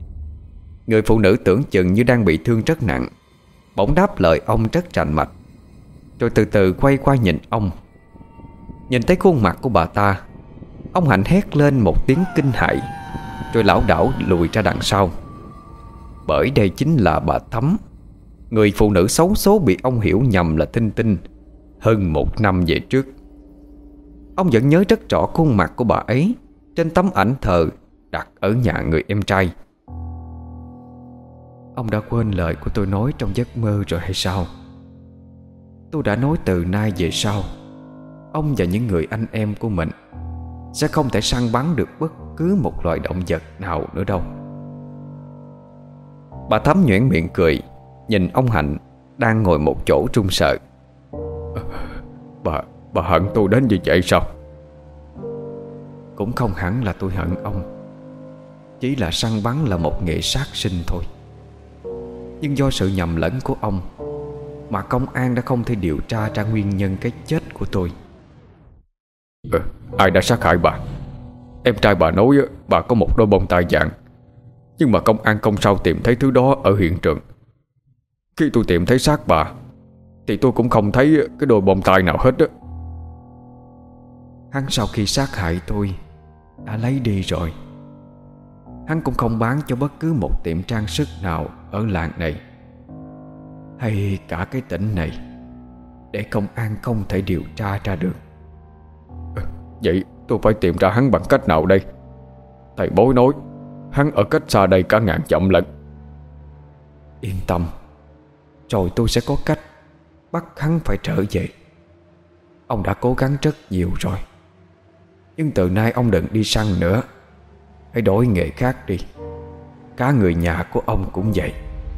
Người phụ nữ tưởng chừng như đang bị thương rất nặng, bỗng đáp lời ông rất rành mạch. rồi từ từ quay qua nhìn ông. Nhìn thấy khuôn mặt của bà ta, ông Hạnh hét lên một tiếng kinh hãi, rồi lảo đảo lùi ra đằng sau. Bởi đây chính là bà Thắm, người phụ nữ xấu số bị ông hiểu nhầm là Tinh Tinh hơn một năm về trước. Ông vẫn nhớ rất rõ khuôn mặt của bà ấy trên tấm ảnh thờ đặt ở nhà người em trai. Ông đã quên lời của tôi nói trong giấc mơ rồi hay sao? Tôi đã nói từ nay về sau, ông và những người anh em của mình sẽ không thể săn bắn được bất cứ một loài động vật nào nữa đâu. Bà Thắm nhoẻn miệng cười, nhìn ông Hạnh đang ngồi một chỗ run sợ. Bà, bà hận tôi đến như vậy sao? Cũng không hẳn là tôi hận ông, chỉ là săn bắn là một nghề sát sinh thôi. Nhưng do sự nhầm lẫn của ông mà công an đã không thể điều tra ra nguyên nhân cái chết của tôi. ờ, Ai đã sát hại bà? Em trai bà nói bà có một đôi bông tai vàng, nhưng mà công an không sao tìm thấy thứ đó ở hiện trường. Khi tôi tìm thấy xác bà thì tôi cũng không thấy cái đôi bông tai nào hết á. Hắn sau khi sát hại tôi đã lấy đi rồi. Hắn cũng không bán cho bất cứ một tiệm trang sức nào ở làng này hay cả cái tỉnh này, để công an không thể điều tra ra được. Vậy tôi phải tìm ra hắn bằng cách nào đây? Thầy bói nói hắn ở cách xa đây cả ngàn dặm lận. Yên tâm, rồi tôi sẽ có cách bắt hắn phải trở về. Ông đã cố gắng rất nhiều rồi, nhưng từ nay ông đừng đi săn nữa, hãy đổi nghề khác đi. Cả người nhà của ông cũng vậy.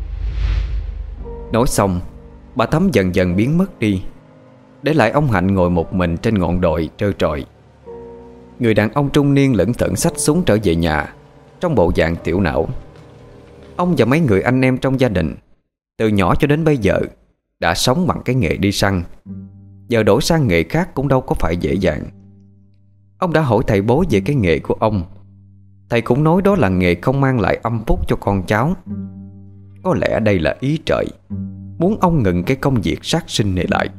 Nói xong, bà Thắm dần dần biến mất đi, để lại ông Hạnh ngồi một mình trên ngọn đồi trơ trọi. Người đàn ông trung niên lững thững xách súng trở về nhà trong bộ dạng tiểu não. Ông và mấy người anh em trong gia đình từ nhỏ cho đến bây giờ đã sống bằng cái nghề đi săn, giờ đổi sang nghề khác cũng đâu có phải dễ dàng. Ông đã hỏi thầy bói về cái nghề của ông. Thầy cũng nói đó là nghề không mang lại âm phúc cho con cháu. Có lẽ đây là ý trời muốn ông ngừng cái công việc sát sinh này lại.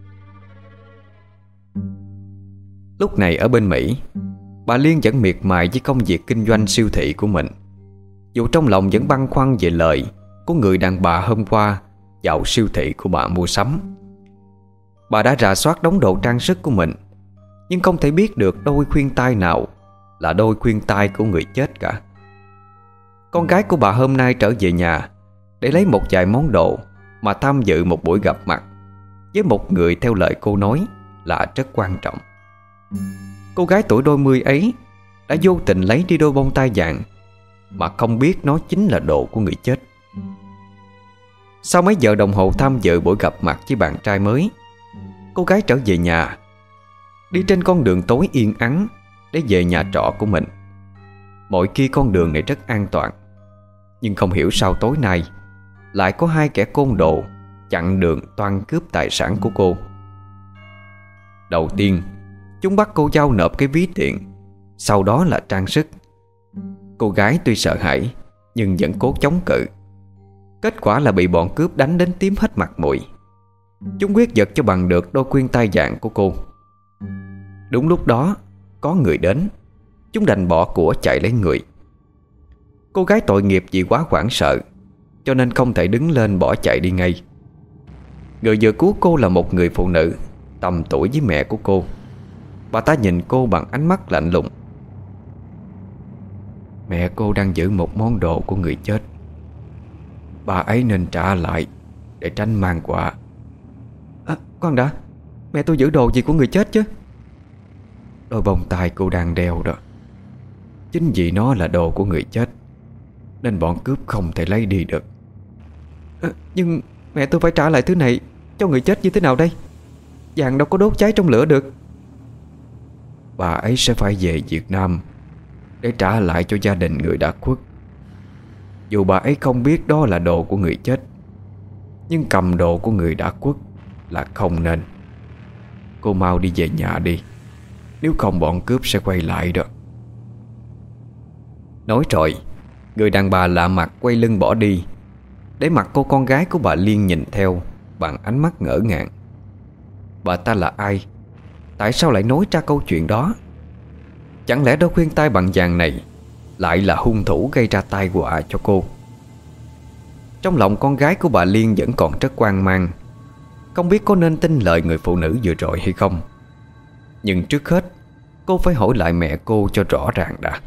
Lúc này ở bên Mỹ, bà Liên vẫn miệt mài với công việc kinh doanh siêu thị của mình, dù trong lòng vẫn băn khoăn về lời của người đàn bà hôm qua vào siêu thị của bà mua sắm. Bà đã rà soát đống đồ trang sức của mình, nhưng không thể biết được đôi khuyên tai nào là đôi khuyên tai của người chết cả. Con gái của bà hôm nay trở về nhà để lấy một vài món đồ mà tham dự một buổi gặp mặt với một người theo lời cô nói là rất quan trọng. Cô gái tuổi đôi mươi ấy đã vô tình lấy đi đôi bông tai vàng mà không biết nó chính là đồ của người chết. Sau mấy giờ đồng hồ tham dự buổi gặp mặt với bạn trai mới, cô gái trở về nhà, đi trên con đường tối yên ắng để về nhà trọ của mình. Mọi khi con đường này rất an toàn, nhưng không hiểu sao tối nay lại có hai kẻ côn đồ chặn đường toan cướp tài sản của cô. Đầu tiên, chúng bắt cô giao nộp cái ví tiền, sau đó là trang sức. Cô gái tuy sợ hãi nhưng vẫn cố chống cự. Kết quả là bị bọn cướp đánh đến tím hết mặt mũi. Chúng quyết giật cho bằng được đôi khuyên tai vàng của cô. Đúng lúc đó có người đến, chúng đành bỏ của chạy lấy người. Cô gái tội nghiệp vì quá hoảng sợ cho nên không thể đứng lên bỏ chạy đi ngay. Người vừa cứu cô là một người phụ nữ tầm tuổi với mẹ của cô. Bà ta nhìn cô bằng ánh mắt lạnh lùng. Mẹ cô đang giữ một món đồ của người chết, bà ấy nên trả lại để tránh mang họa. À, khoan đã, mẹ tôi giữ đồ gì của người chết chứ? Đôi bông tai cô đang đeo đó, chính vì nó là đồ của người chết nên bọn cướp không thể lấy đi được. À, nhưng mẹ tôi phải trả lại thứ này cho người chết như thế nào đây? Vàng đâu có đốt cháy trong lửa được. Bà ấy sẽ phải về Việt Nam để trả lại cho gia đình người đã khuất. Dù bà ấy không biết đó là đồ của người chết, nhưng cầm đồ của người đã khuất là không nên. Cô mau đi về nhà đi, nếu không bọn cướp sẽ quay lại đó. Nói rồi, người đàn bà lạ mặt quay lưng bỏ đi, để mặc cô con gái của bà Liên nhìn theo bằng ánh mắt ngỡ ngàng. bà ta là ai? Tại sao lại nói ra câu chuyện đó? Chẳng lẽ đôi khuyên tai bằng vàng này lại là hung thủ gây ra tai họa cho cô? Trong lòng con gái của bà Liên vẫn còn rất hoang mang, không biết có nên tin lời người phụ nữ vừa rồi hay không. Nhưng trước hết cô phải hỏi lại mẹ cô cho rõ ràng đã.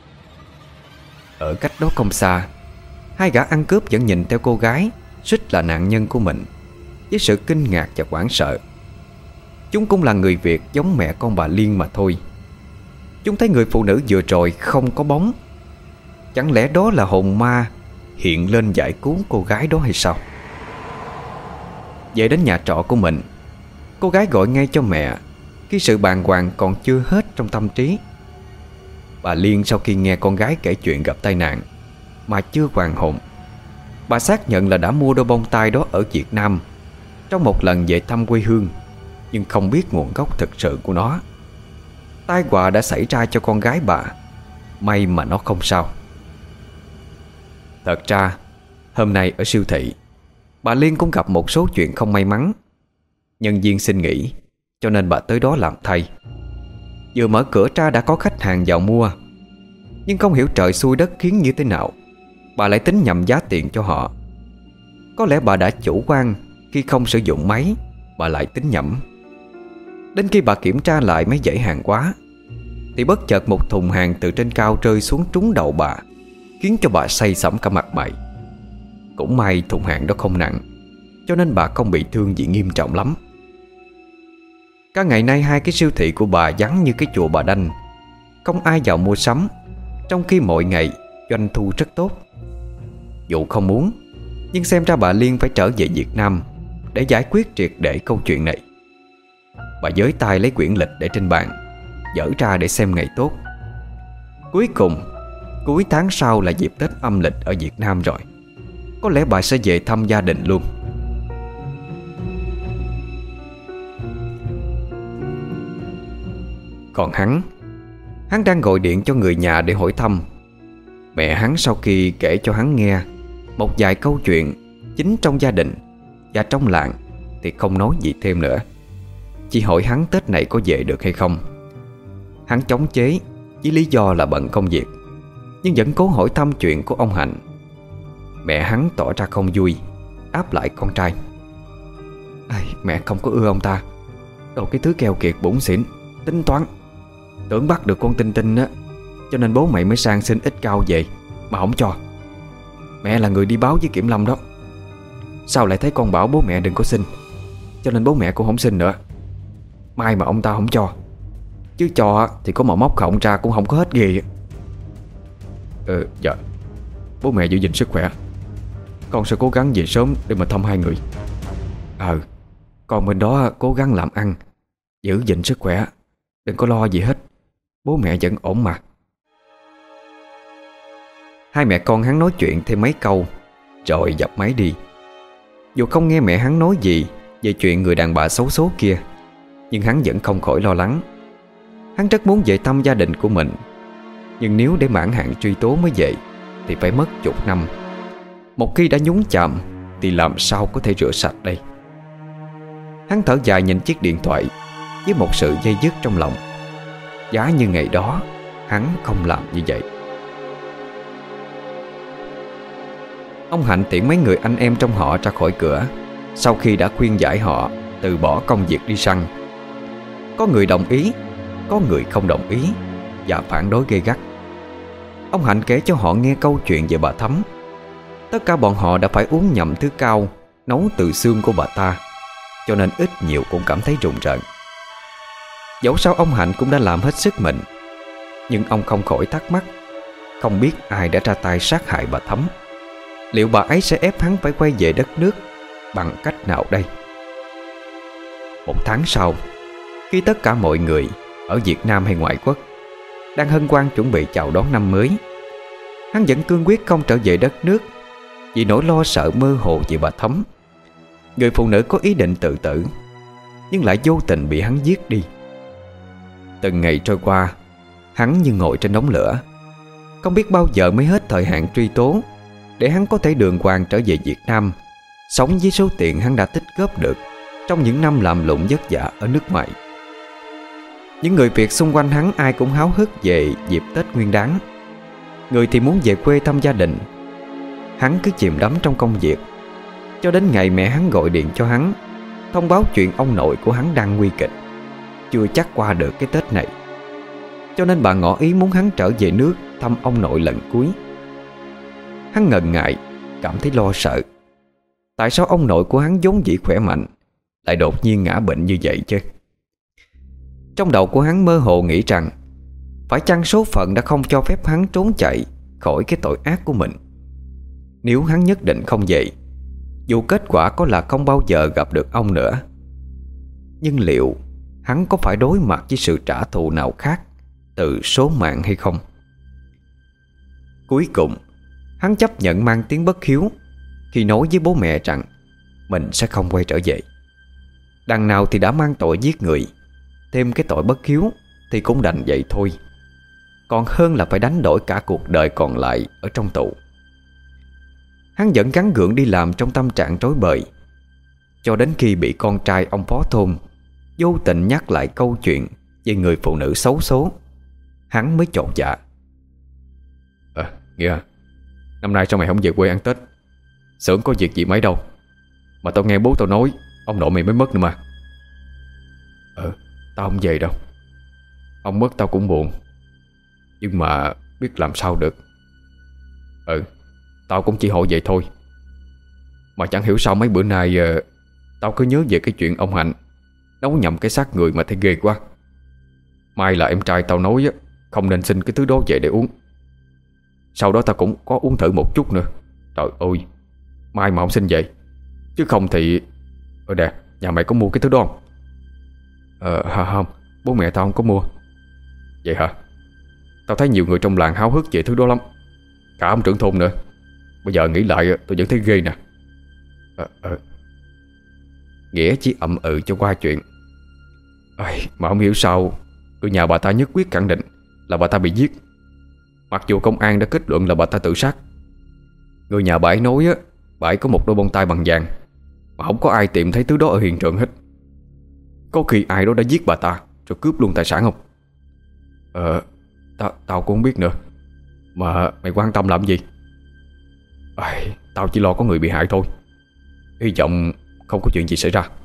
Ở cách đó không xa, hai gã ăn cướp vẫn nhìn theo cô gái suýt là nạn nhân của mình với sự kinh ngạc và hoảng sợ. Chúng cũng là người Việt giống mẹ con bà Liên mà thôi. Chúng thấy người phụ nữ vừa rồi không có bóng. Chẳng lẽ đó là hồn ma hiện lên giải cứu cô gái đó hay sao? Về đến nhà trọ của mình, cô gái gọi ngay cho mẹ khi sự bàng hoàng còn chưa hết trong tâm trí. Bà Liên sau khi nghe con gái kể chuyện gặp tai nạn mà chưa hoàn hồn, bà xác nhận là đã mua đôi bông tai đó ở Việt Nam trong một lần về thăm quê hương, nhưng không biết nguồn gốc thực sự của nó. Tai họa đã xảy ra cho con gái bà, may mà nó không sao. Thật ra hôm nay ở siêu thị, bà Liên cũng gặp một số chuyện không may mắn. Nhân viên xin nghỉ, cho nên bà tới đó làm thay. Vừa mở cửa ra đã có khách hàng vào mua, nhưng không hiểu trời xui đất khiến như thế nào, bà lại tính nhầm giá tiền cho họ. Có lẽ bà đã chủ quan khi không sử dụng máy, bà lại tính nhẩm. Đến khi bà kiểm tra lại mấy dãy hàng hóa, thì bất chợt một thùng hàng từ trên cao rơi xuống trúng đầu bà, khiến cho bà say sẩm cả mặt mày. Cũng may thùng hàng đó không nặng, cho nên bà không bị thương gì nghiêm trọng lắm. Cả ngày nay hai cái siêu thị của bà vắng như cái chùa Bà Đanh, không ai vào mua sắm, trong khi mọi ngày doanh thu rất tốt. Dù không muốn, nhưng xem ra bà Liên phải trở về Việt Nam để giải quyết triệt để câu chuyện này. Bà giới tay lấy quyển lịch để trên bàn, dở ra để xem ngày tốt. Cuối cùng, cuối tháng sau là dịp Tết âm lịch ở Việt Nam rồi. Có lẽ bà sẽ về thăm gia đình luôn. Còn hắn Hắn đang gọi điện cho người nhà để hỏi thăm. Mẹ hắn sau khi kể cho hắn nghe một vài câu chuyện chính trong gia đình và trong làng thì không nói gì thêm nữa, chỉ hỏi hắn Tết này có về được hay không. Hắn chống chế với lý do là bận công việc, nhưng vẫn cố hỏi thăm chuyện của ông Hạnh. Mẹ hắn tỏ ra không vui, áp lại con trai. Ai, mẹ không có ưa ông ta. Đồ cái thứ keo kiệt bủn xỉn, tính toán. Tưởng bắt được con Tinh Tinh á, cho nên bố mẹ mới sang xin ít cao về, mà không cho. Mẹ là người đi báo với Kiểm Lâm đó. Sao lại thấy con bảo bố mẹ đừng có xin, cho nên bố mẹ cũng không xin nữa. May mà ông ta không cho, chứ cho thì có mà móc khổng ra cũng không có hết gì. Ừ, dạ. Bố mẹ giữ gìn sức khỏe, con sẽ cố gắng về sớm để mà thăm hai người. Ờ, con bên đó cố gắng làm ăn, giữ gìn sức khỏe, đừng có lo gì hết. Bố mẹ vẫn ổn mà. Hai mẹ con hắn nói chuyện thêm mấy câu rồi dập máy đi. Dù không nghe mẹ hắn nói gì về chuyện người đàn bà xấu số kia, nhưng hắn vẫn không khỏi lo lắng. Hắn rất muốn về thăm gia đình của mình, nhưng nếu để mãn hạn truy tố mới về thì phải mất chục năm. Một khi đã nhúng chạm thì làm sao có thể rửa sạch đây. Hắn thở dài nhìn chiếc điện thoại với một sự dây dứt trong lòng. Giá như ngày đó hắn không làm như vậy. Ông Hạnh tiễn mấy người anh em trong họ ra khỏi cửa, sau khi đã khuyên giải họ từ bỏ công việc đi săn. Có người đồng ý, có người không đồng ý và phản đối gay gắt. Ông Hạnh kể cho họ nghe câu chuyện về bà Thắm. Tất cả bọn họ đã phải uống nhầm thứ cao nấu từ xương của bà ta, cho nên ít nhiều cũng cảm thấy rùng rợn. Dẫu sao ông Hạnh cũng đã làm hết sức mình, nhưng ông không khỏi thắc mắc, không biết ai đã ra tay sát hại bà Thắm. Liệu bà ấy sẽ ép hắn phải quay về đất nước bằng cách nào đây? Một tháng sau, khi tất cả mọi người ở Việt Nam hay ngoại quốc đang hân hoan chuẩn bị chào đón năm mới, hắn vẫn cương quyết không trở về đất nước vì nỗi lo sợ mơ hồ về bà Thắm. Người phụ nữ có ý định tự tử, nhưng lại vô tình bị hắn giết đi. Từng ngày trôi qua, hắn như ngồi trên đống lửa, không biết bao giờ mới hết thời hạn truy tố, để hắn có thể đường hoàng trở về Việt Nam, sống với số tiền hắn đã tích góp được trong những năm làm lụng vất vả ở nước ngoài. Những người Việt xung quanh hắn ai cũng háo hức về dịp Tết Nguyên Đán. Người thì muốn về quê thăm gia đình. Hắn cứ chìm đắm trong công việc, cho đến ngày mẹ hắn gọi điện cho hắn, thông báo chuyện ông nội của hắn đang nguy kịch, chưa chắc qua được cái Tết này. Cho nên bà ngỏ ý muốn hắn trở về nước thăm ông nội lần cuối. Hắn ngần ngại, cảm thấy lo sợ. Tại sao ông nội của hắn vốn dĩ khỏe mạnh lại đột nhiên ngã bệnh như vậy chứ? Trong đầu của hắn mơ hồ nghĩ rằng phải chăng số phận đã không cho phép hắn trốn chạy khỏi cái tội ác của mình. Nếu hắn nhất định không về, dù kết quả có là không bao giờ gặp được ông nữa, nhưng liệu hắn có phải đối mặt với sự trả thù nào khác từ số mạng hay không? Cuối cùng hắn chấp nhận mang tiếng bất hiếu khi nói với bố mẹ rằng mình sẽ không quay trở về. Đằng nào thì đã mang tội giết người, thêm cái tội bất hiếu thì cũng đành vậy thôi, còn hơn là phải đánh đổi cả cuộc đời còn lại ở trong tù. Hắn vẫn gắng gượng đi làm trong tâm trạng rối bời, cho đến khi bị con trai ông phó thôn vô tình nhắc lại câu chuyện về người phụ nữ xấu số, hắn mới chột dạ. À, Nghĩa, năm nay sao mày không về quê ăn Tết? Xưởng có việc gì mấy đâu, mà tao nghe bố tao nói ông nội mày mới mất nữa mà. Ờ, tao không về đâu. Ông mất tao cũng buồn, nhưng mà biết làm sao được. Ừ, tao cũng chỉ hỏi vậy thôi. Mà chẳng hiểu sao mấy bữa nay uh, tao cứ nhớ về cái chuyện ông Hạnh nấu nhầm cái xác người mà thấy ghê quá. May là em trai tao nói á, không nên xin cái thứ đó về để uống. Sau đó tao cũng có uống thử một chút nữa. Trời ơi, may mà không xin vậy, chứ không thì... Ờ nè, nhà mày có mua cái thứ đó không? Ờ hả, không, bố mẹ tao không có mua. Vậy hả? Tao thấy nhiều người trong làng háo hức về thứ đó lắm, cả ông trưởng thôn nữa. Bây giờ nghĩ lại tôi vẫn thấy ghê nè. Ờ ờ Nghĩa chỉ ậm ừ cho qua chuyện. Ây, mà không hiểu sao người nhà bà ta nhất quyết khẳng định là bà ta bị giết, mặc dù công an đã kết luận là bà ta tự sát. Người nhà bà ấy nói á, bà ấy có một đôi bông tai bằng vàng, mà không có ai tìm thấy thứ đó ở hiện trường hết. Có khi ai đó đã giết bà ta rồi cướp luôn tài sản không? Ờ Tao tao cũng không biết nữa. Mà mày quan tâm làm gì? Ây, tao chỉ lo có người bị hại thôi, hy vọng không có chuyện gì xảy ra.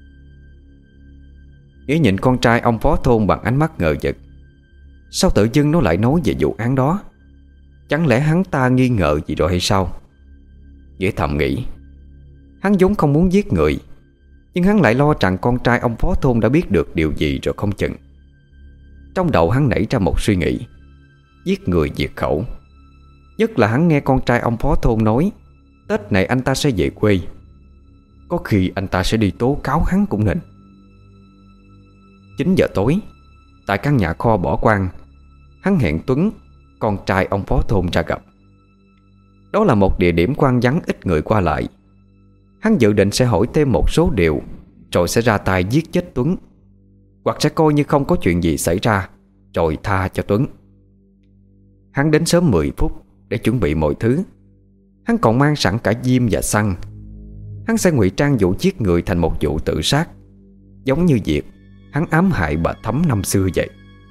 Nghĩa nhìn con trai ông phó thôn bằng ánh mắt ngờ vực. Sao tự dưng nó lại nói về vụ án đó? Chẳng lẽ hắn ta nghi ngờ gì rồi hay sao? Nghĩa thầm nghĩ. Hắn vốn không muốn giết người, nhưng hắn lại lo rằng con trai ông phó thôn đã biết được điều gì rồi không chừng. Trong đầu hắn nảy ra một suy nghĩ: giết người diệt khẩu. Nhất là hắn nghe con trai ông phó thôn nói Tết này anh ta sẽ về quê. Có khi anh ta sẽ đi tố cáo hắn cũng nên. Chín giờ tối, tại căn nhà kho bỏ hoang, hắn hẹn Tuấn, con trai ông phó thôn ra gặp. Đó là một địa điểm hoang vắng ít người qua lại. Hắn dự định sẽ hỏi thêm một số điều, rồi sẽ ra tay giết chết Tuấn, hoặc sẽ coi như không có chuyện gì xảy ra, rồi tha cho Tuấn. Hắn đến sớm mười phút để chuẩn bị mọi thứ. Hắn còn mang sẵn cả diêm và xăng. Hắn sẽ ngụy trang vụ giết người thành một vụ tự sát, giống như việc hắn ám hại bà Thắm năm xưa vậy.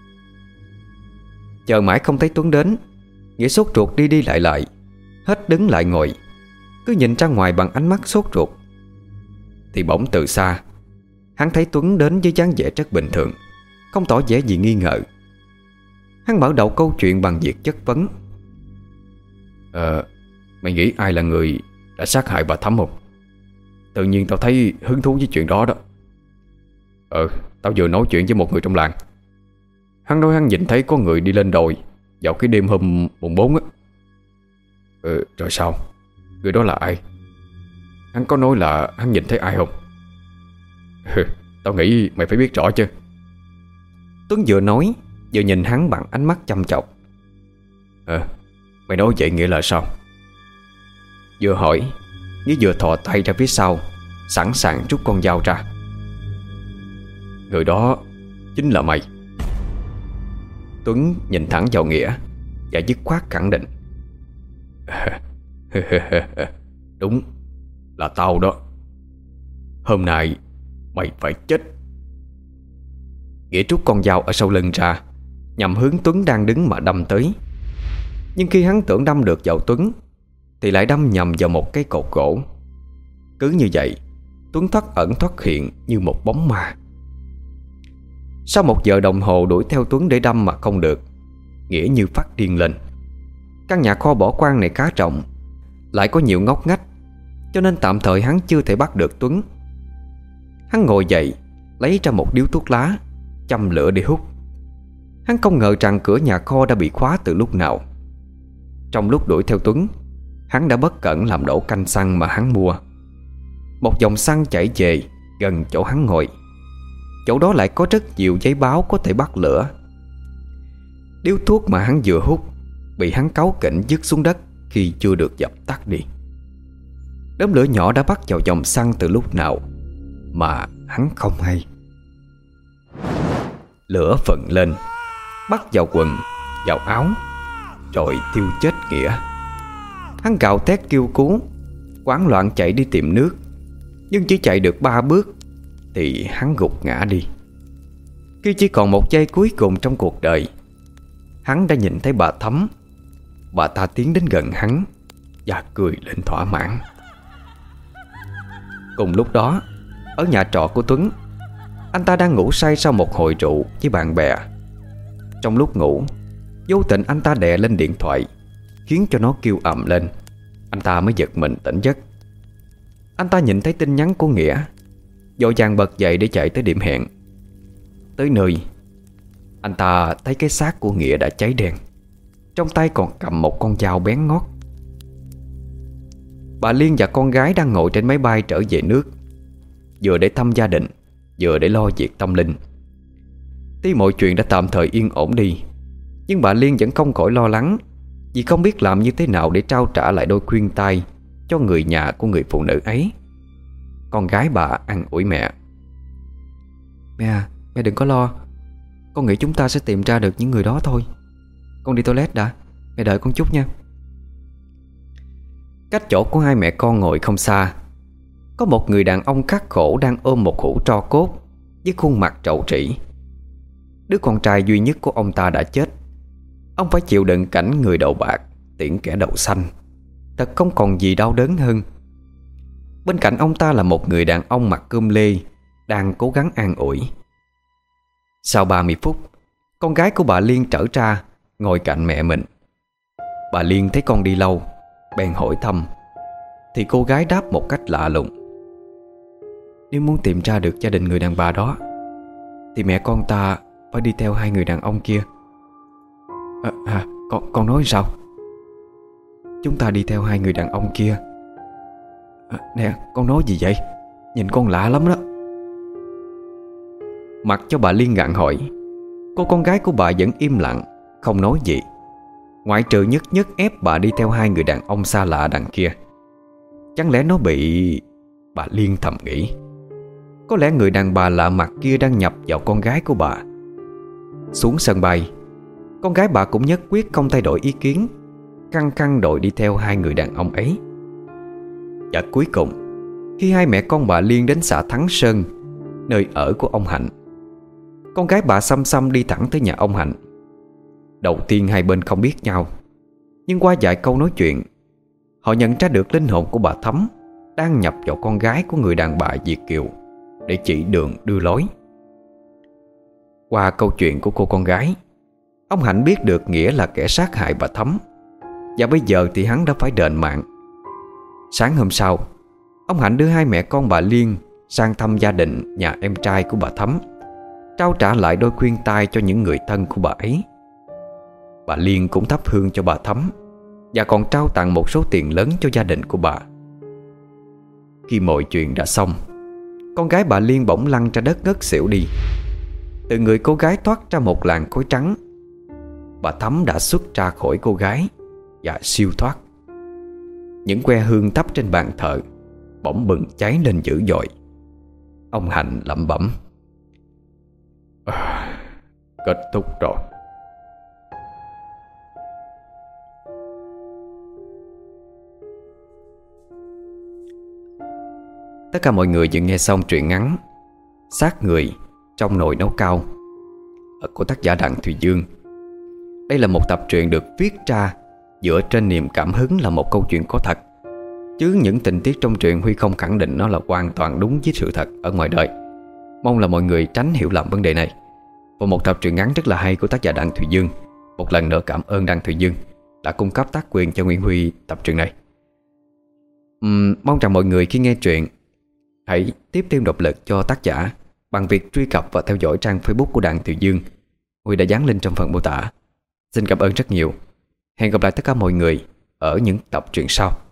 Chờ mãi không thấy Tuấn đến, Nghĩa sốt ruột đi đi lại lại, hết đứng lại ngồi, cứ nhìn ra ngoài bằng ánh mắt sốt ruột. Thì bỗng từ xa, hắn thấy Tuấn đến với dáng vẻ rất bình thường, không tỏ vẻ gì nghi ngờ. Hắn mở đầu câu chuyện bằng việc chất vấn: Ờ, mày nghĩ ai là người đã sát hại bà Thắm không? Tự nhiên tao thấy hứng thú với chuyện đó đó. Ờ, tao vừa nói chuyện với một người trong làng. Hắn nói hắn nhìn thấy có người đi lên đồi vào cái đêm hôm mùng bốn á. Ừ, rồi sao? Người đó là ai? Hắn có nói là hắn nhìn thấy ai không? Tao nghĩ mày phải biết rõ chứ. Tuấn vừa nói vừa nhìn hắn bằng ánh mắt chăm chọc. Ờ, mày nói vậy nghĩa là sao? Vừa hỏi, Nghĩa vừa thò tay ra phía sau, sẵn sàng rút con dao ra. Người đó chính là mày. Tuấn nhìn thẳng vào Nghĩa và dứt khoát khẳng định: Đúng, là tao đó. Hôm nay Mày phải chết. Nghĩa trút con dao ở sau lưng ra, nhằm hướng Tuấn đang đứng mà đâm tới. Nhưng khi hắn tưởng đâm được vào Tuấn thì lại đâm nhầm vào một cái cột gỗ. Cứ như vậy, Tuấn thoát ẩn thoát hiện như một bóng ma. Sau một giờ đồng hồ đuổi theo Tuấn để đâm mà không được, Nghĩa như phát điên lên. Căn nhà kho bỏ quang này khá rộng, lại có nhiều ngóc ngách, cho nên tạm thời hắn chưa thể bắt được Tuấn. Hắn ngồi dậy, lấy ra một điếu thuốc lá, châm lửa để hút. Hắn không ngờ rằng cửa nhà kho đã bị khóa từ lúc nào. Trong lúc đuổi theo Tuấn, hắn đã bất cẩn làm đổ canh xăng mà hắn mua. Một dòng xăng chảy về gần chỗ hắn ngồi. Chỗ đó lại có rất nhiều giấy báo có thể bắt lửa. Điếu thuốc mà hắn vừa hút bị hắn cáu kỉnh dứt xuống đất khi chưa được dập tắt đi. Đốm lửa nhỏ đã bắt vào dòng xăng từ lúc nào mà hắn không hay. Lửa phừng lên, bắt vào quần, vào áo, rồi thiêu chết Nghĩa. Hắn gào thét kêu cứu, hoảng loạn chạy đi tìm nước. Nhưng chỉ chạy được ba bước thì hắn gục ngã đi. Khi chỉ còn một giây cuối cùng trong cuộc đời, hắn đã nhìn thấy bà Thắm. Bà ta tiến đến gần hắn và cười lên thỏa mãn. Cùng lúc đó, ở nhà trọ của Tuấn, anh ta đang ngủ say sau một hồi rượu với bạn bè. Trong lúc ngủ, vô tình anh ta đè lên điện thoại, khiến cho nó kêu ầm lên. Anh ta mới giật mình tỉnh giấc. Anh ta nhìn thấy tin nhắn của Nghĩa, vội vàng bật dậy để chạy tới điểm hẹn. Tới nơi, anh ta thấy cái xác của Nghĩa đã cháy đen, trong tay còn cầm một con dao bén ngót. Bà Liên và con gái đang ngồi trên máy bay trở về nước, vừa để thăm gia đình, vừa để lo việc tâm linh. Tuy mọi chuyện đã tạm thời yên ổn đi, nhưng bà Liên vẫn không khỏi lo lắng, vì không biết làm như thế nào để trao trả lại đôi khuyên tai cho người nhà của người phụ nữ ấy. Con gái bà an ủi mẹ: "Mẹ à, mẹ đừng có lo. Con nghĩ chúng ta sẽ tìm ra được những người đó thôi. Con đi toilet đã, mẹ đợi con chút nha." Cách chỗ của hai mẹ con ngồi không xa, có một người đàn ông khắc khổ đang ôm một hũ tro cốt với khuôn mặt trậu trĩ. Đứa con trai duy nhất của ông ta đã chết. Ông phải chịu đựng cảnh người đầu bạc tiễn kẻ đầu xanh. Thật không còn gì đau đớn hơn. Bên cạnh ông ta là một người đàn ông mặc cơm lê đang cố gắng an ủi. Sau ba mươi phút, con gái của bà Liên trở ra ngồi cạnh mẹ mình. Bà Liên thấy con đi lâu, bèn hỏi thăm, thì cô gái đáp một cách lạ lùng: "Nếu muốn tìm ra được gia đình người đàn bà đó thì mẹ con ta phải đi theo hai người đàn ông kia." À, à con, con nói sao? "Chúng ta đi theo hai người đàn ông kia." À, nè, con nói gì vậy? Nhìn con lạ lắm đó. Mặc cho bà Liên gặng hỏi, cô con gái của bà vẫn im lặng, không nói gì, ngoại trừ nhất nhất ép bà đi theo hai người đàn ông xa lạ đằng kia. Chẳng lẽ nó bị... Bà Liên thầm nghĩ, có lẽ người đàn bà lạ mặt kia đang nhập vào con gái của bà. Xuống sân bay, con gái bà cũng nhất quyết không thay đổi ý kiến, căng căng đội đi theo hai người đàn ông ấy. Và cuối cùng, khi hai mẹ con bà Liên đến xã Thắng Sơn, nơi ở của ông Hạnh, con gái bà xăm xăm đi thẳng tới nhà ông Hạnh. Đầu tiên hai bên không biết nhau, nhưng qua vài câu nói chuyện, họ nhận ra được linh hồn của bà Thắm đang nhập vào con gái của người đàn bà Việt kiều để chỉ đường đưa lối. Qua câu chuyện của cô con gái, ông Hạnh biết được Nghĩa là kẻ sát hại bà Thắm, và bây giờ thì hắn đã phải đền mạng. Sáng hôm sau, ông Hạnh đưa hai mẹ con bà Liên sang thăm gia đình nhà em trai của bà Thắm, trao trả lại đôi khuyên tai cho những người thân của bà ấy. Bà Liên cũng thắp hương cho bà Thắm và còn trao tặng một số tiền lớn cho gia đình của bà. Khi mọi chuyện đã xong, con gái bà Liên bỗng lăn ra đất ngất xỉu đi. Từ người cô gái thoát ra một làn khói trắng. Bà Thắm đã xuất ra khỏi cô gái và siêu thoát. Những que hương thắp trên bàn thờ bỗng bừng cháy lên dữ dội. Ông Hạnh lẩm bẩm: à, kết thúc rồi. Tất cả mọi người vừa nghe xong truyện ngắn Xác người trong nồi nấu cao của tác giả Đặng Thùy Dương. Đây là một tập truyện được viết ra dựa trên niềm cảm hứng là một câu chuyện có thật, chứ những tình tiết trong truyện Huy không khẳng định nó là hoàn toàn đúng với sự thật ở ngoài đời. Mong là mọi người tránh hiểu lầm vấn đề này. Và một tập truyện ngắn rất là hay của tác giả Đặng Thùy Dương. Một lần nữa cảm ơn Đặng Thùy Dương đã cung cấp tác quyền cho Nguyễn Huy tập truyện này. uhm, Mong rằng mọi người khi nghe truyện hãy tiếp thêm động lực cho tác giả bằng việc truy cập và theo dõi trang Facebook của Đặng Thùy Dương. Huy đã dán link trong phần mô tả. Xin cảm ơn rất nhiều. Hẹn gặp lại tất cả mọi người ở những tập truyện sau.